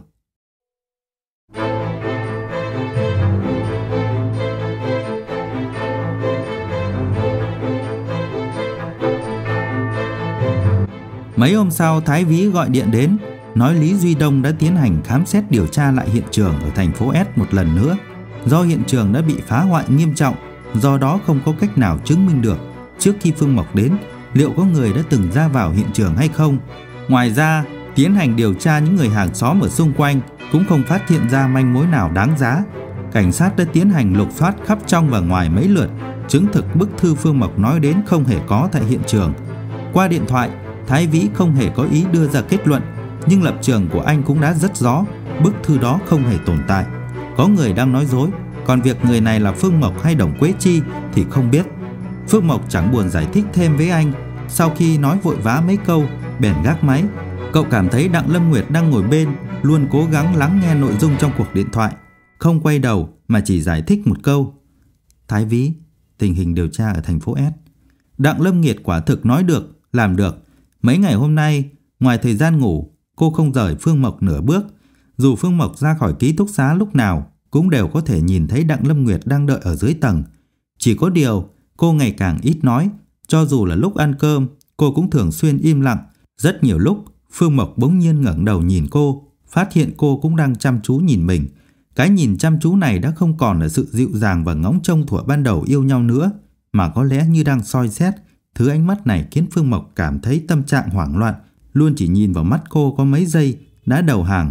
Mấy hôm sau, Thái Vĩ gọi điện đến, nói Lý Duy Đông đã tiến hành khám xét điều tra lại hiện trường ở thành phố S một lần nữa. Do hiện trường đã bị phá hoại nghiêm trọng, do đó không có cách nào chứng minh được trước khi Phương Mộc đến liệu có người đã từng ra vào hiện trường hay không. Ngoài ra, tiến hành điều tra những người hàng xóm ở xung quanh cũng không phát hiện ra manh mối nào đáng giá. Cảnh sát đã tiến hành lục soát khắp trong và ngoài mấy lượt, chứng thực bức thư Phương Mộc nói đến không hề có tại hiện trường. Qua điện thoại, Thái Vĩ không hề có ý đưa ra kết luận, nhưng lập trường của anh cũng đã rất rõ, bức thư đó không hề tồn tại. Có người đang nói dối, còn việc người này là Phương Mộc hay Đồng Quế Chi thì không biết. Phương Mộc chẳng buồn giải thích thêm với anh, Sau khi nói vội vã mấy câu, bèn gác máy. Cậu cảm thấy Đặng Lâm Nguyệt đang ngồi bên, luôn cố gắng lắng nghe nội dung trong cuộc điện thoại, không quay đầu mà chỉ giải thích một câu: Thái Vĩ, tình hình điều tra ở thành phố S. Đặng Lâm Nguyệt quả thực nói được, làm được. Mấy ngày hôm nay, ngoài thời gian ngủ, cô không rời Phương Mộc nửa bước. Dù Phương Mộc ra khỏi ký túc xá lúc nào, cũng đều có thể nhìn thấy Đặng Lâm Nguyệt đang đợi ở dưới tầng. Chỉ có điều, cô ngày càng ít nói. Cho dù là lúc ăn cơm, cô cũng thường xuyên im lặng. Rất nhiều lúc, Phương Mộc bỗng nhiên ngẩng đầu nhìn cô, phát hiện cô cũng đang chăm chú nhìn mình. Cái nhìn chăm chú này đã không còn là sự dịu dàng và ngóng trông thuở ban đầu yêu nhau nữa, mà có lẽ như đang soi xét. Thứ ánh mắt này khiến Phương Mộc cảm thấy tâm trạng hoảng loạn, luôn chỉ nhìn vào mắt cô có mấy giây đã đầu hàng.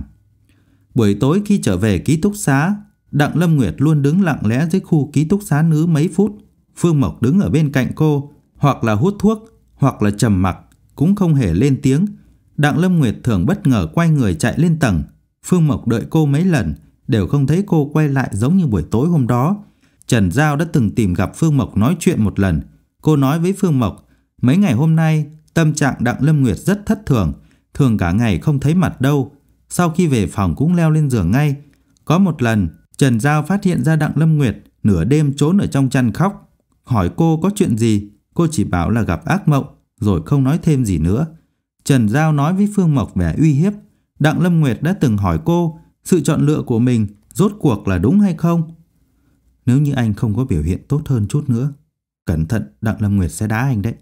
Buổi tối khi trở về ký túc xá, Đặng Lâm Nguyệt luôn đứng lặng lẽ dưới khu ký túc xá nữ mấy phút. Phương Mộc đứng ở bên cạnh cô, hoặc là hút thuốc, hoặc là trầm mặc, cũng không hề lên tiếng. Đặng Lâm Nguyệt thường bất ngờ quay người chạy lên tầng. Phương Mộc đợi cô mấy lần, đều không thấy cô quay lại giống như buổi tối hôm đó. Trần Giao đã từng tìm gặp Phương Mộc nói chuyện một lần. Cô nói với Phương Mộc, mấy ngày hôm nay tâm trạng Đặng Lâm Nguyệt rất thất thường, thường cả ngày không thấy mặt đâu. Sau khi về phòng cũng leo lên giường ngay. Có một lần, Trần Giao phát hiện ra Đặng Lâm Nguyệt nửa đêm trốn ở trong chăn khóc. Hỏi cô có chuyện gì, cô chỉ bảo là gặp ác mộng, rồi không nói thêm gì nữa. Trần Giao nói với Phương Mộc vẻ uy hiếp. Đặng Lâm Nguyệt đã từng hỏi cô, sự chọn lựa của mình rốt cuộc là đúng hay không? Nếu như anh không có biểu hiện tốt hơn chút nữa, cẩn thận Đặng Lâm Nguyệt sẽ đá anh đấy.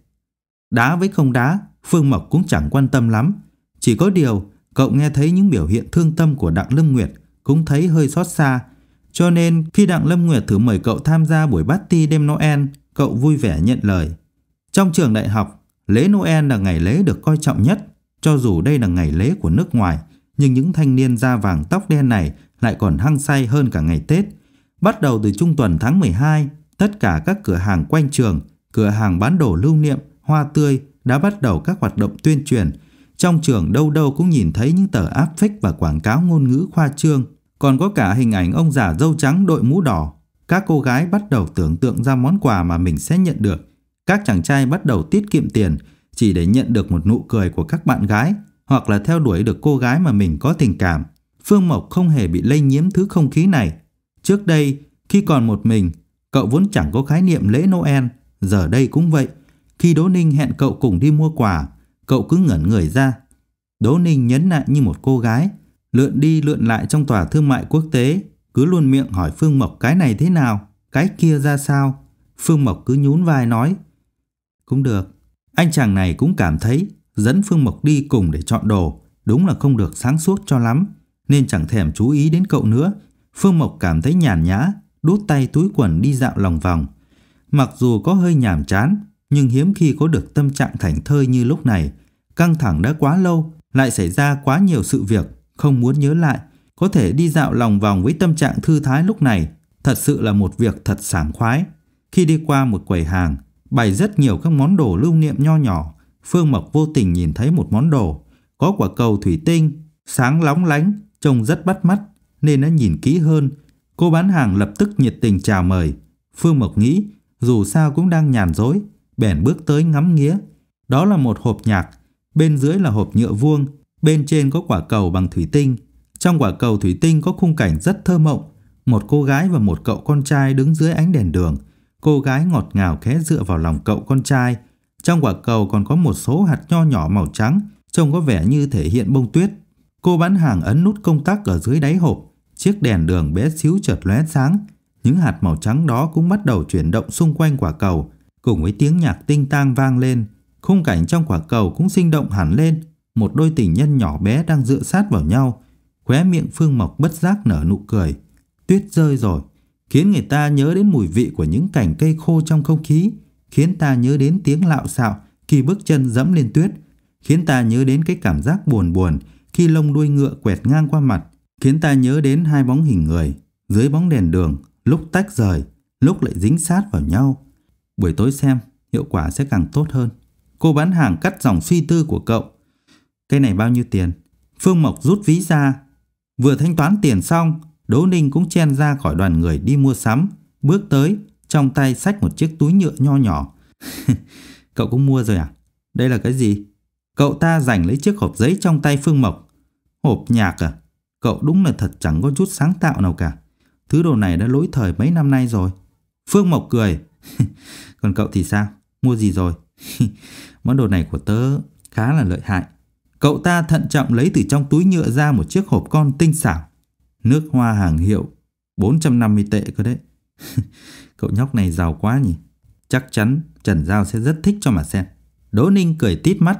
Đá với không đá, Phương Mộc cũng chẳng quan tâm lắm. Chỉ có điều, cậu nghe thấy những biểu hiện thương tâm của Đặng Lâm Nguyệt cũng thấy hơi xót xa. Cho nên khi Đặng Lâm Nguyệt thử mời cậu tham gia buổi party đêm Noel, cậu vui vẻ nhận lời. Trong trường đại học, lễ Noel là ngày lễ được coi trọng nhất. Cho dù đây là ngày lễ của nước ngoài, nhưng những thanh niên da vàng tóc đen này lại còn hăng say hơn cả ngày Tết. Bắt đầu từ trung tuần tháng mười hai, tất cả các cửa hàng quanh trường, cửa hàng bán đồ lưu niệm, hoa tươi đã bắt đầu các hoạt động tuyên truyền. Trong trường đâu đâu cũng nhìn thấy những tờ áp phích và quảng cáo ngôn ngữ khoa trương. Còn có cả hình ảnh ông già râu trắng đội mũ đỏ. Các cô gái bắt đầu tưởng tượng ra món quà mà mình sẽ nhận được. Các chàng trai bắt đầu tiết kiệm tiền chỉ để nhận được một nụ cười của các bạn gái, hoặc là theo đuổi được cô gái mà mình có tình cảm. Phương Mộc không hề bị lây nhiễm thứ không khí này. Trước đây, khi còn một mình, cậu vốn chẳng có khái niệm lễ Noel. Giờ đây cũng vậy. Khi Đỗ Ninh hẹn cậu cùng đi mua quà, cậu cứ ngẩn người ra. Đỗ Ninh nhấn nại như một cô gái, lượn đi lượn lại trong tòa thương mại quốc tế, cứ luôn miệng hỏi Phương Mộc cái này thế nào, cái kia ra sao. Phương Mộc cứ nhún vai nói, cũng được. Anh chàng này cũng cảm thấy dẫn Phương Mộc đi cùng để chọn đồ đúng là không được sáng suốt cho lắm, nên chẳng thèm chú ý đến cậu nữa. Phương Mộc cảm thấy nhàn nhã, đút tay túi quần đi dạo lòng vòng. Mặc dù có hơi nhàm chán, nhưng hiếm khi có được tâm trạng thảnh thơi như lúc này. Căng thẳng đã quá lâu, lại xảy ra quá nhiều sự việc, không muốn nhớ lại. Có thể đi dạo lòng vòng với tâm trạng thư thái lúc này, thật sự là một việc thật sảng khoái. Khi đi qua một quầy hàng, bày rất nhiều các món đồ lưu niệm nho nhỏ, Phương Mộc vô tình nhìn thấy một món đồ, có quả cầu thủy tinh, sáng lóng lánh, trông rất bắt mắt, nên đã nhìn kỹ hơn. Cô bán hàng lập tức nhiệt tình chào mời. Phương Mộc nghĩ, dù sao cũng đang nhàn rỗi, bèn bước tới ngắm nghía. Đó là một hộp nhạc, bên dưới là hộp nhựa vuông, bên trên có quả cầu bằng thủy tinh. Trong quả cầu thủy tinh có khung cảnh rất thơ mộng, một cô gái và một cậu con trai đứng dưới ánh đèn đường. Cô gái ngọt ngào khẽ dựa vào lòng cậu con trai. Trong quả cầu còn có một số hạt nho nhỏ màu trắng, trông có vẻ như thể hiện bông tuyết. Cô bán hàng ấn nút công tắc ở dưới đáy hộp, chiếc đèn đường bé xíu chợt lóe sáng. Những hạt màu trắng đó cũng bắt đầu chuyển động xung quanh quả cầu, cùng với tiếng nhạc tinh tang vang lên. Khung cảnh trong quả cầu cũng sinh động hẳn lên. Một đôi tình nhân nhỏ bé đang dựa sát vào nhau. Khóe miệng Phương Mộc bất giác nở nụ cười. Tuyết rơi rồi, khiến người ta nhớ đến mùi vị của những cành cây khô trong không khí, khiến ta nhớ đến tiếng lạo xạo khi bước chân dẫm lên tuyết, khiến ta nhớ đến cái cảm giác buồn buồn khi lông đuôi ngựa quẹt ngang qua mặt, khiến ta nhớ đến hai bóng hình người dưới bóng đèn đường, lúc tách rời, lúc lại dính sát vào nhau. Buổi tối xem, hiệu quả sẽ càng tốt hơn. Cô bán hàng cắt dòng suy tư của cậu. Cái này bao nhiêu tiền? Phương Mộc rút ví ra. Vừa thanh toán tiền xong, Đỗ Ninh cũng chen ra khỏi đoàn người đi mua sắm, bước tới, trong tay xách một chiếc túi nhựa nho nhỏ. Cậu cũng mua rồi à? Đây là cái gì? Cậu ta giành lấy chiếc hộp giấy trong tay Phương Mộc. Hộp nhạc à? Cậu đúng là thật chẳng có chút sáng tạo nào cả. Thứ đồ này đã lỗi thời mấy năm nay rồi. Phương Mộc cười. Còn cậu thì sao? Mua gì rồi? Món đồ này của tớ khá là lợi hại. Cậu ta thận trọng lấy từ trong túi nhựa ra một chiếc hộp con tinh xảo. Nước hoa hàng hiệu, bốn trăm năm mươi tệ cơ đấy. Cậu nhóc này giàu quá nhỉ. Chắc chắn Trần Giao sẽ rất thích cho mà xem. Đỗ Ninh cười tít mắt.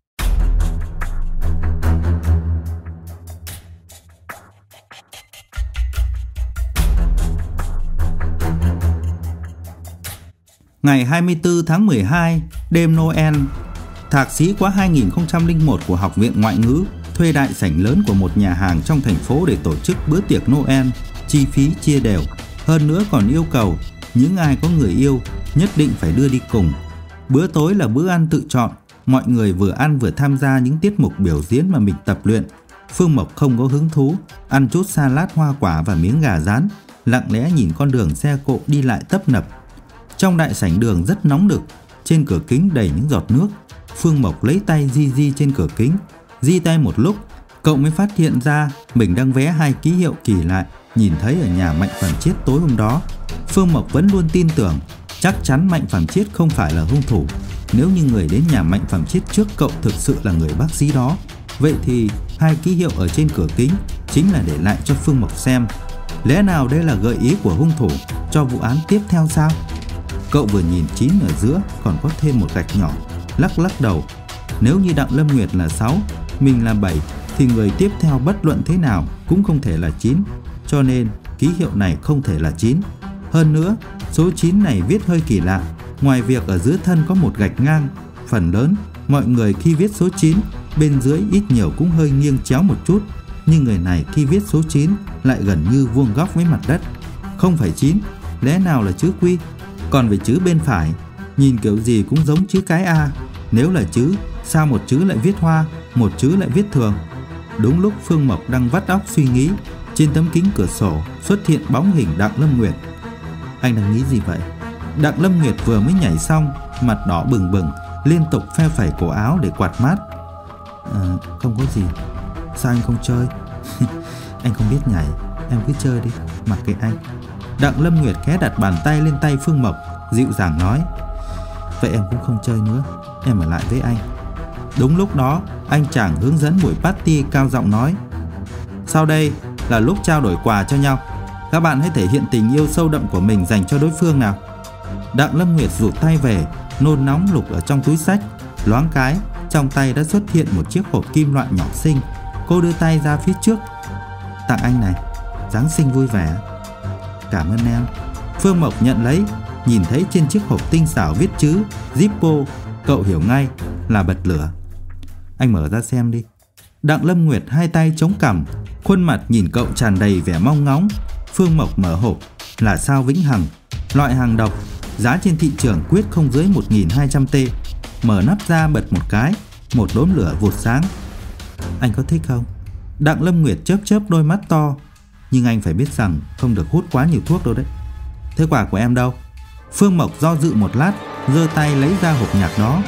Ngày hai mươi tư tháng mười hai, đêm Noel, thạc sĩ khóa hai nghìn không trăm lẻ một của Học viện Ngoại ngữ thuê đại sảnh lớn của một nhà hàng trong thành phố để tổ chức bữa tiệc Noel, chi phí chia đều. Hơn nữa còn yêu cầu những ai có người yêu nhất định phải đưa đi cùng. Bữa tối là bữa ăn tự chọn, mọi người vừa ăn vừa tham gia những tiết mục biểu diễn mà mình tập luyện. Phương Mộc không có hứng thú, ăn chút salad hoa quả và miếng gà rán, lặng lẽ nhìn con đường xe cộ đi lại tấp nập. Trong đại sảnh đường rất nóng nực, trên cửa kính đầy những giọt nước. Phương Mộc lấy tay di di trên cửa kính, di tay một lúc, cậu mới phát hiện ra mình đang vé hai ký hiệu kỳ lạ nhìn thấy ở nhà Mạnh Phẩm Chiết tối hôm đó. Phương Mộc vẫn luôn tin tưởng chắc chắn Mạnh Phẩm Chiết không phải là hung thủ. Nếu như người đến nhà Mạnh Phẩm Chiết trước cậu thực sự là người bác sĩ đó, vậy thì hai ký hiệu ở trên cửa kính chính là để lại cho Phương Mộc xem. Lẽ nào đây là gợi ý của hung thủ cho vụ án tiếp theo sao? Cậu vừa nhìn chín ở giữa còn có thêm một gạch nhỏ, lắc lắc đầu. Nếu như Đặng Lâm Nguyệt là sáu, mình là bảy, thì người tiếp theo bất luận thế nào cũng không thể là chín. Cho nên ký hiệu này không thể là chín. Hơn nữa, số chín này viết hơi kỳ lạ. Ngoài việc ở giữa thân có một gạch ngang, phần lớn mọi người khi viết số chín, bên dưới ít nhiều cũng hơi nghiêng chéo một chút. Nhưng người này khi viết số chín lại gần như vuông góc với mặt đất. Không phải chín, lẽ nào là chữ Q? Còn về chữ bên phải, nhìn kiểu gì cũng giống chữ cái A. Nếu là chữ, sao một chữ lại viết hoa, một chữ lại viết thường? Đúng lúc Phương Mộc đang vắt óc suy nghĩ, trên tấm kính cửa sổ xuất hiện bóng hình Đặng Lâm Nguyệt. Anh đang nghĩ gì vậy? Đặng Lâm Nguyệt vừa mới nhảy xong, mặt đỏ bừng bừng, liên tục phe phẩy cổ áo để quạt mát. À, không có gì. Sao anh không chơi? Anh không biết nhảy, em cứ chơi đi, mặc kệ anh. Đặng Lâm Nguyệt khẽ đặt bàn tay lên tay Phương Mộc, dịu dàng nói. Vậy em cũng không chơi nữa, em ở lại với anh. Đúng lúc đó, anh chàng hướng dẫn buổi party cao giọng nói. Sau đây là lúc trao đổi quà cho nhau. Các bạn hãy thể hiện tình yêu sâu đậm của mình dành cho đối phương nào. Đặng Lâm Nguyệt rụt tay về, nôn nóng lục ở trong túi xách. Loáng cái, trong tay đã xuất hiện một chiếc hộp kim loại nhỏ xinh. Cô đưa tay ra phía trước. Tặng anh này, Giáng sinh vui vẻ. Cảm ơn em. Phương Mộc nhận lấy, nhìn thấy trên chiếc hộp tinh xảo viết chữ Zippo, cậu hiểu ngay là bật lửa. Anh mở ra xem đi. Đặng Lâm Nguyệt hai tay chống cằm, khuôn mặt nhìn cậu tràn đầy vẻ mong ngóng. Phương Mộc mở hộp là sao vĩnh hằng, loại hàng độc, giá trên thị trường quyết không dưới một nghìn hai trăm tê. Mở nắp ra bật một cái, một đốm lửa vụt sáng. Anh có thích không? Đặng Lâm Nguyệt chớp chớp đôi mắt to. Nhưng anh phải biết rằng không được hút quá nhiều thuốc đâu đấy. Thế quà của em đâu? Phương Mộc do dự một lát, giơ tay lấy ra hộp nhạc đó.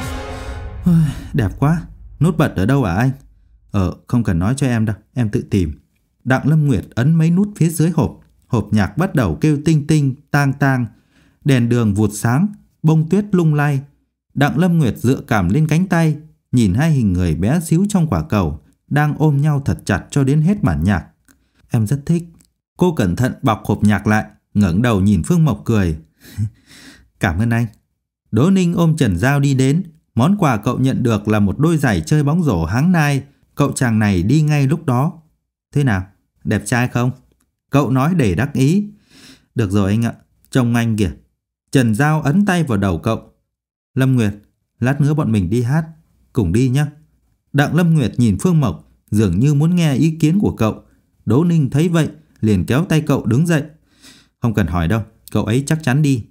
Đẹp quá. Nút bật ở đâu hả anh? Ờ, không cần nói cho em đâu, em tự tìm. Đặng Lâm Nguyệt ấn mấy nút phía dưới hộp. Hộp nhạc bắt đầu kêu tinh tinh, tang tang. Đèn đường vụt sáng, bông tuyết lung lay. Đặng Lâm Nguyệt dựa cảm lên cánh tay, nhìn hai hình người bé xíu trong quả cầu đang ôm nhau thật chặt cho đến hết bản nhạc. Em rất thích. Cô cẩn thận bọc hộp nhạc lại, ngẩng đầu nhìn Phương Mộc cười. Cảm ơn anh. Đỗ Ninh ôm Trần Giao đi đến. Món quà cậu nhận được là một đôi giày chơi bóng rổ háng nai. Cậu chàng này đi ngay lúc đó. Thế nào? Đẹp trai không? Cậu nói đầy đắc ý. Được rồi anh ạ, trông anh kìa. Trần Giao ấn tay vào đầu cậu. Lâm Nguyệt, lát nữa bọn mình đi hát. Cùng đi nhé. Đặng Lâm Nguyệt nhìn Phương Mộc, dường như muốn nghe ý kiến của cậu. Đỗ Ninh thấy vậy, liền kéo tay cậu đứng dậy. Không cần hỏi đâu, cậu ấy chắc chắn đi.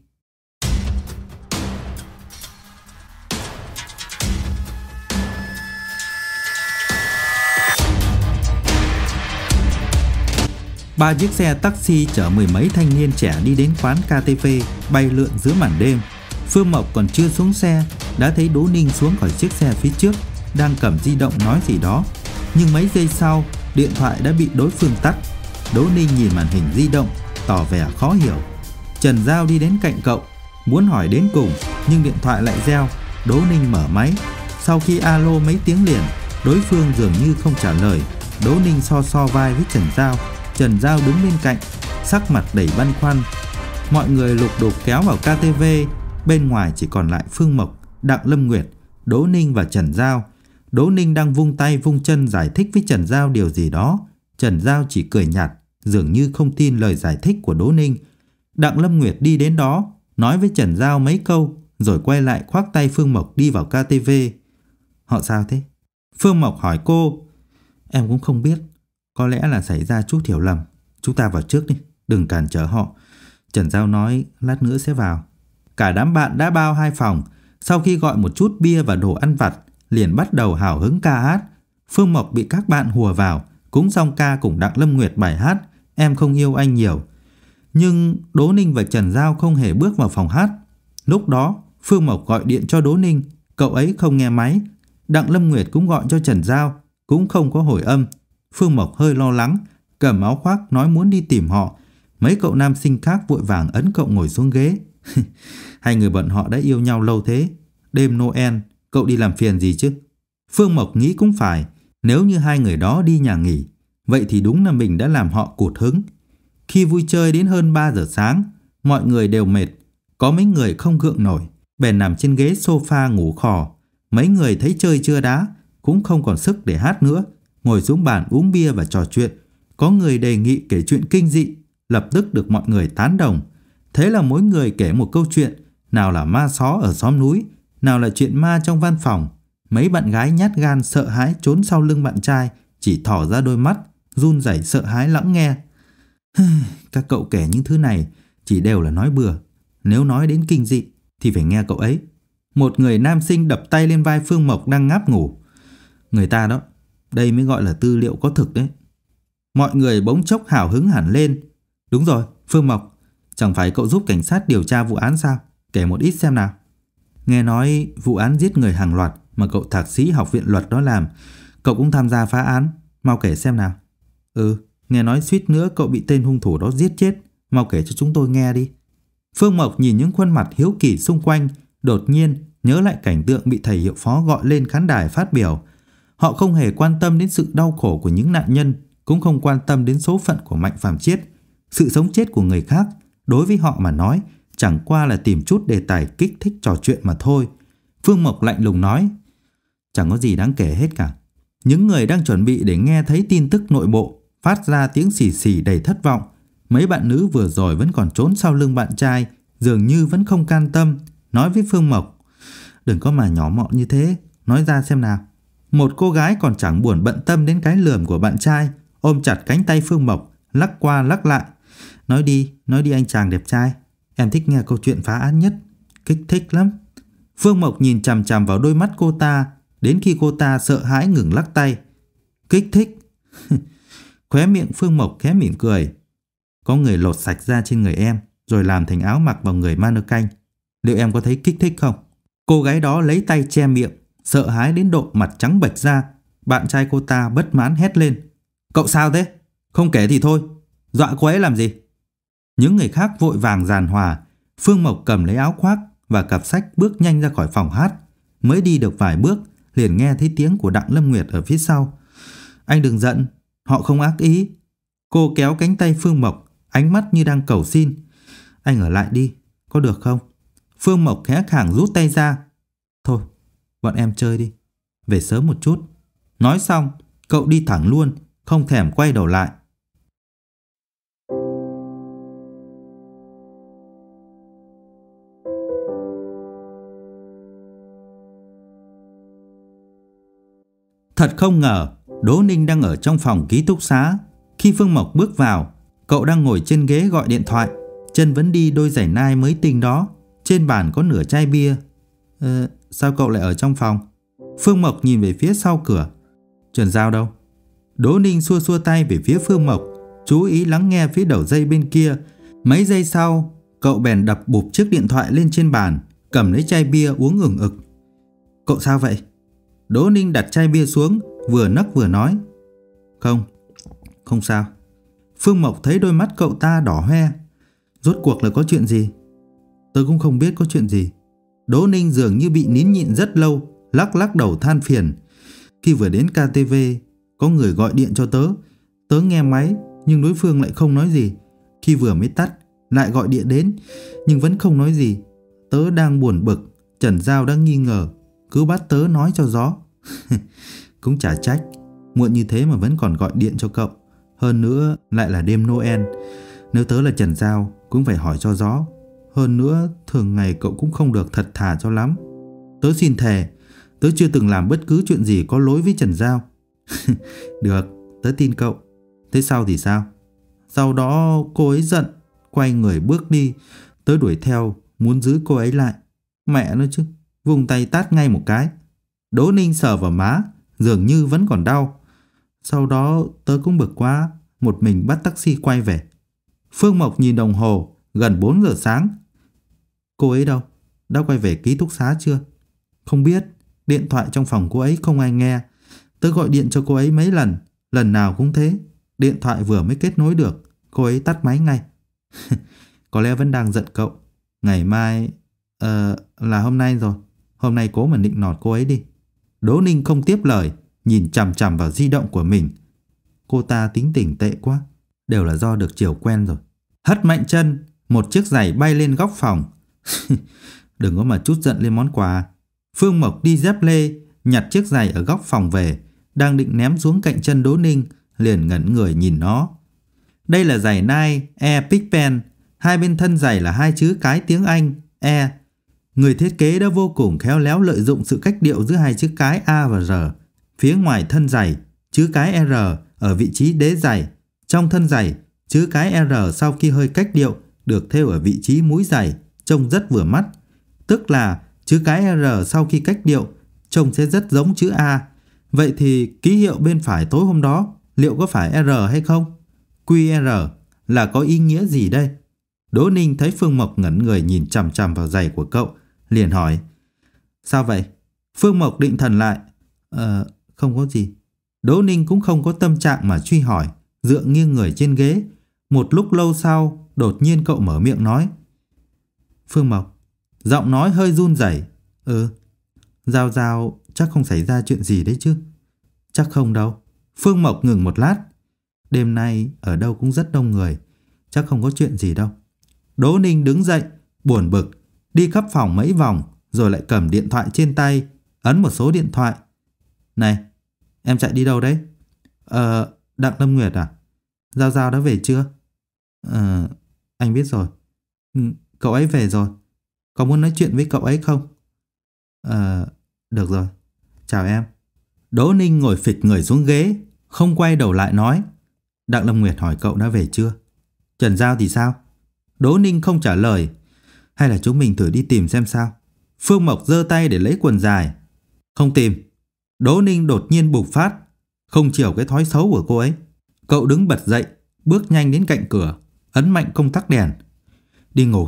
Ba chiếc xe taxi chở mười mấy thanh niên trẻ đi đến quán ca tê phê bay lượn giữa màn đêm. Phương Mộc còn chưa xuống xe đã thấy Đỗ Ninh xuống khỏi chiếc xe phía trước, đang cầm di động nói gì đó. Nhưng mấy giây sau, điện thoại đã bị đối phương tắt. Đỗ Ninh nhìn màn hình di động, tỏ vẻ khó hiểu. Trần Giao đi đến cạnh cậu, muốn hỏi đến cùng, nhưng điện thoại lại reo. Đỗ Ninh mở máy. Sau khi alo mấy tiếng liền, đối phương dường như không trả lời. Đỗ Ninh so so vai với Trần Giao. Trần Giao đứng bên cạnh, sắc mặt đầy băn khoăn. Mọi người lục đục kéo vào ca tê vê. Bên ngoài chỉ còn lại Phương Mộc, Đặng Lâm Nguyệt, Đỗ Ninh và Trần Giao. Đỗ Ninh đang vung tay vung chân giải thích với Trần Giao điều gì đó. Trần Giao chỉ cười nhạt, dường như không tin lời giải thích của Đỗ Ninh. Đặng Lâm Nguyệt đi đến đó, nói với Trần Giao mấy câu, rồi quay lại khoác tay Phương Mộc đi vào ca tê vê. Họ sao thế? Phương Mộc hỏi cô. Em cũng không biết, có lẽ là xảy ra chút hiểu lầm. Chúng ta vào trước đi, đừng cản trở họ. Trần Giao nói lát nữa sẽ vào. Cả đám bạn đã bao hai phòng. Sau khi gọi một chút bia và đồ ăn vặt, liền bắt đầu hào hứng ca hát. Phương Mộc bị các bạn hùa vào, cũng xong ca cùng Đặng Lâm Nguyệt bài hát Em Không Yêu Anh Nhiều. Nhưng Đỗ Ninh và Trần Giao không hề bước vào phòng hát. Lúc đó Phương Mộc gọi điện cho Đỗ Ninh, cậu ấy không nghe máy. Đặng Lâm Nguyệt cũng gọi cho Trần Giao, cũng không có hồi âm. Phương Mộc hơi lo lắng, cầm áo khoác nói muốn đi tìm họ. Mấy cậu nam sinh khác vội vàng ấn cậu ngồi xuống ghế. Hai người bọn họ đã yêu nhau lâu thế, đêm Noel cậu đi làm phiền gì chứ? Phương Mộc nghĩ cũng phải, nếu như hai người đó đi nhà nghỉ, vậy thì đúng là mình đã làm họ cụt hứng. Khi vui chơi đến hơn ba giờ sáng, mọi người đều mệt, có mấy người không gượng nổi, bèn nằm trên ghế sofa ngủ khò. Mấy người thấy chơi chưa đá, cũng không còn sức để hát nữa, ngồi xuống bàn uống bia và trò chuyện. Có người đề nghị kể chuyện kinh dị, lập tức được mọi người tán đồng. Thế là mỗi người kể một câu chuyện, nào là ma só ở xóm núi, nào là chuyện ma trong văn phòng. Mấy bạn gái nhát gan sợ hãi trốn sau lưng bạn trai, chỉ thỏ ra đôi mắt, run rẩy sợ hãi lắng nghe. Các cậu kể những thứ này chỉ đều là nói bừa, nếu nói đến kinh dị thì phải nghe cậu ấy. Một người nam sinh đập tay lên vai Phương Mộc đang ngáp ngủ. Người ta đó, đây mới gọi là tư liệu có thực đấy. Mọi người bỗng chốc hào hứng hẳn lên. Đúng rồi, Phương Mộc, chẳng phải cậu giúp cảnh sát điều tra vụ án sao? Kể một ít xem nào. Nghe nói vụ án giết người hàng loạt mà cậu thạc sĩ học viện luật đó làm, cậu cũng tham gia phá án, mau kể xem nào. Ừ, nghe nói suýt nữa cậu bị tên hung thủ đó giết chết, mau kể cho chúng tôi nghe đi. Phương Mộc nhìn những khuôn mặt hiếu kỳ xung quanh, đột nhiên nhớ lại cảnh tượng bị thầy hiệu phó gọi lên khán đài phát biểu. Họ không hề quan tâm đến sự đau khổ của những nạn nhân, cũng không quan tâm đến số phận của Mạnh Phàm Chiết. Sự sống chết của người khác, đối với họ mà nói, chẳng qua là tìm chút đề tài kích thích trò chuyện mà thôi. Phương Mộc lạnh lùng nói, chẳng có gì đáng kể hết cả. Những người đang chuẩn bị để nghe thấy tin tức nội bộ phát ra tiếng xì xì đầy thất vọng. Mấy bạn nữ vừa rồi vẫn còn trốn sau lưng bạn trai, dường như vẫn không can tâm, nói với Phương Mộc, đừng có mà nhỏ mọn như thế, nói ra xem nào. Một cô gái còn chẳng buồn bận tâm đến cái lườm của bạn trai, ôm chặt cánh tay Phương Mộc, lắc qua lắc lại. Nói đi, nói đi anh chàng đẹp trai, em thích nghe câu chuyện phá án nhất, kích thích lắm. Phương Mộc nhìn chằm chằm vào đôi mắt cô ta, đến khi cô ta sợ hãi ngừng lắc tay. Kích thích? Khóe miệng Phương Mộc khẽ mỉm cười. Có người lột sạch da trên người em, rồi làm thành áo mặc vào người mannequin. Liệu em có thấy kích thích không? Cô gái đó lấy tay che miệng, sợ hãi đến độ mặt trắng bệch ra. Bạn trai cô ta bất mãn hét lên, cậu sao thế? Không kể thì thôi, dọa cô ấy làm gì? Những người khác vội vàng giàn hòa. Phương Mộc cầm lấy áo khoác và cặp sách bước nhanh ra khỏi phòng hát. Mới đi được vài bước, liền nghe thấy tiếng của Đặng Lâm Nguyệt ở phía sau. Anh đừng giận, họ không ác ý. Cô kéo cánh tay Phương Mộc, ánh mắt như đang cầu xin. Anh ở lại đi, có được không? Phương Mộc khẽ khàng rút tay ra. Thôi, bọn em chơi đi, về sớm một chút. Nói xong, cậu đi thẳng luôn, không thèm quay đầu lại. Thật không ngờ, Đỗ Ninh đang ở trong phòng ký túc xá. Khi Phương Mộc bước vào, cậu đang ngồi trên ghế gọi điện thoại, chân vẫn đi đôi giày nai mới tinh đó. Trên bàn có nửa chai bia. Ờ, sao cậu lại ở trong phòng? Phương Mộc nhìn về phía sau cửa. Trần Giao đâu? Đỗ Ninh xua xua tay về phía Phương Mộc, chú ý lắng nghe phía đầu dây bên kia. Mấy giây sau, cậu bèn đập bụp chiếc điện thoại lên trên bàn, cầm lấy chai bia uống ừng ực. Cậu sao vậy? Đỗ Ninh đặt chai bia xuống, vừa nấc vừa nói. Không, không sao. Phương Mộc thấy đôi mắt cậu ta đỏ hoe. Rốt cuộc là có chuyện gì? Tớ cũng không biết có chuyện gì. Đỗ Ninh dường như bị nín nhịn rất lâu, lắc lắc đầu than phiền. Khi vừa đến ca tê vê, có người gọi điện cho tớ. Tớ nghe máy, nhưng đối phương lại không nói gì. Khi vừa mới tắt, lại gọi điện đến, nhưng vẫn không nói gì. Tớ đang buồn bực, Trần Giao đang nghi ngờ, cứ bắt tớ nói cho rõ. Cũng chả trách, muộn như thế mà vẫn còn gọi điện cho cậu. Hơn nữa lại là đêm Noel. Nếu tớ là Trần Giao cũng phải hỏi cho rõ. Hơn nữa thường ngày cậu cũng không được thật thà cho lắm. Tớ xin thề, tớ chưa từng làm bất cứ chuyện gì có lỗi với Trần Giao. Được, tớ tin cậu. Thế sau thì sao? Sau đó cô ấy giận, quay người bước đi. Tớ đuổi theo, muốn giữ cô ấy lại. Mẹ nó chứ, vùng tay tát ngay một cái. Đỗ Ninh sờ vào má, dường như vẫn còn đau. Sau đó tớ cũng bực quá, một mình bắt taxi quay về. Phương Mộc nhìn đồng hồ, gần bốn giờ sáng. Cô ấy đâu? Đã quay về ký túc xá chưa? Không biết, điện thoại trong phòng cô ấy không ai nghe. Tớ gọi điện cho cô ấy mấy lần, lần nào cũng thế. Điện thoại vừa mới kết nối được, cô ấy tắt máy ngay. Có lẽ vẫn đang giận cậu. Ngày mai, ờ, là hôm nay rồi. Hôm nay cố mà nịnh nọt cô ấy đi. Đỗ Ninh không tiếp lời, nhìn chằm chằm vào di động của mình. Cô ta tính tình tệ quá. Đều là do được chiều quen rồi. Hất mạnh chân, một chiếc giày bay lên góc phòng. Đừng có mà trút giận lên món quà. Phương Mộc đi dép lê, nhặt chiếc giày ở góc phòng về, đang định ném xuống cạnh chân Đỗ Ninh, liền ngẩn người nhìn nó. Đây là giày Nike Air Pigpen. Hai bên thân giày là hai chữ cái tiếng Anh Air. Người thiết kế đã vô cùng khéo léo lợi dụng sự cách điệu giữa hai chữ cái A và R. Phía ngoài thân giày, chữ cái R ở vị trí đế giày. Trong thân giày, chữ cái R sau khi hơi cách điệu được thêu ở vị trí múi giày, trông rất vừa mắt. Tức là chữ cái R sau khi cách điệu trông sẽ rất giống chữ A. Vậy thì ký hiệu bên phải tối hôm đó liệu có phải R hay không? quy rờ là có ý nghĩa gì đây? Đỗ Ninh thấy Phương Mộc ngẩn người nhìn chằm chằm vào giày của cậu, liền hỏi. Sao vậy? Phương Mộc định thần lại. Ờ, không có gì. Đỗ Ninh cũng không có tâm trạng mà truy hỏi, dựa nghiêng người trên ghế. Một lúc lâu sau, đột nhiên cậu mở miệng nói. Phương Mộc. Giọng nói hơi run rẩy. Ừ, Giao Giao chắc không xảy ra chuyện gì đấy chứ? Chắc không đâu. Phương Mộc ngừng một lát. Đêm nay ở đâu cũng rất đông người, chắc không có chuyện gì đâu. Đỗ Ninh đứng dậy, buồn bực, đi khắp phòng mấy vòng, rồi lại cầm điện thoại trên tay, ấn một số điện thoại. Này, em chạy đi đâu đấy? Ờ, Đặng Lâm Nguyệt à? Giao Giao đã về chưa? Ờ, anh biết rồi. Ừ, cậu ấy về rồi. Có muốn nói chuyện với cậu ấy không? Ờ, được rồi. Chào em. Đỗ Ninh ngồi phịch người xuống ghế, không quay đầu lại nói. Đặng Lâm Nguyệt hỏi cậu đã về chưa? Trần Giao thì sao? Đỗ Ninh không trả lời. Hay là chúng mình thử đi tìm xem sao? Phương Mộc giơ tay để lấy quần dài. Không tìm. Đỗ Ninh đột nhiên bùng phát, không chiều cái thói xấu của cô ấy. Cậu đứng bật dậy, bước nhanh đến cạnh cửa, ấn mạnh công tắc đèn. Đi ngủ.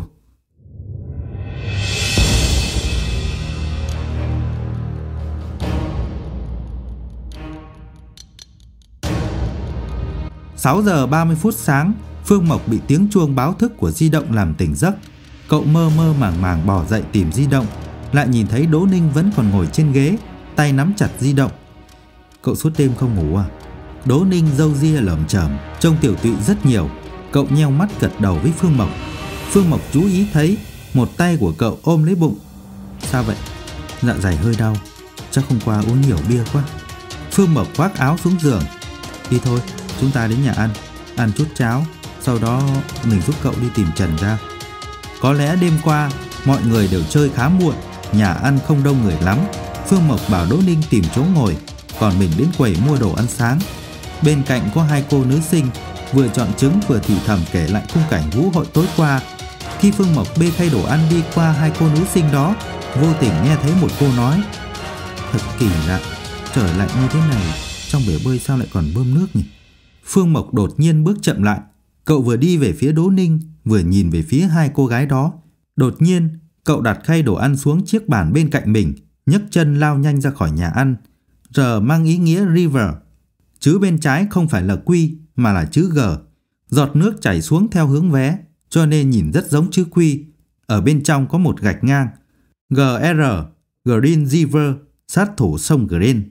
sáu giờ ba mươi phút sáng, Phương Mộc bị tiếng chuông báo thức của di động làm tỉnh giấc. Cậu mơ mơ màng màng bò dậy tìm di động, lại nhìn thấy Đỗ Ninh vẫn còn ngồi trên ghế, tay nắm chặt di động. Cậu suốt đêm không ngủ à? Đỗ Ninh râu ria lởm chởm, trông tiểu tụy rất nhiều. Cậu nheo mắt gật đầu với Phương Mộc. Phương Mộc chú ý thấy một tay của cậu ôm lấy bụng. Sao vậy? Dạ dày hơi đau, chắc hôm qua uống nhiều bia quá. Phương Mộc khoác áo xuống giường. Đi thôi, chúng ta đến nhà ăn, ăn chút cháo, sau đó mình giúp cậu đi tìm Trần Giao. Có lẽ đêm qua mọi người đều chơi khá muộn, nhà ăn không đông người lắm. Phương Mộc bảo Đỗ Ninh tìm chỗ ngồi, còn mình đến quầy mua đồ ăn sáng. Bên cạnh có hai cô nữ sinh, vừa chọn trứng vừa thì thầm kể lại khung cảnh vũ hội tối qua. Khi Phương Mộc bê khay đồ ăn đi qua hai cô nữ sinh đó, vô tình nghe thấy một cô nói. Thật kỳ lạ, trời lạnh như thế này, trong bể bơi sao lại còn bơm nước nhỉ? Phương Mộc đột nhiên bước chậm lại. Cậu vừa đi về phía Đỗ Ninh, vừa nhìn về phía hai cô gái đó. Đột nhiên, cậu đặt khay đồ ăn xuống chiếc bàn bên cạnh mình, nhấc chân lao nhanh ra khỏi nhà ăn. R mang ý nghĩa river. Chữ bên trái không phải là Q mà là chữ G. Giọt nước chảy xuống theo hướng vé, cho nên nhìn rất giống chữ Q. Ở bên trong có một gạch ngang. giê rờ, Green River, sát thủ sông Green.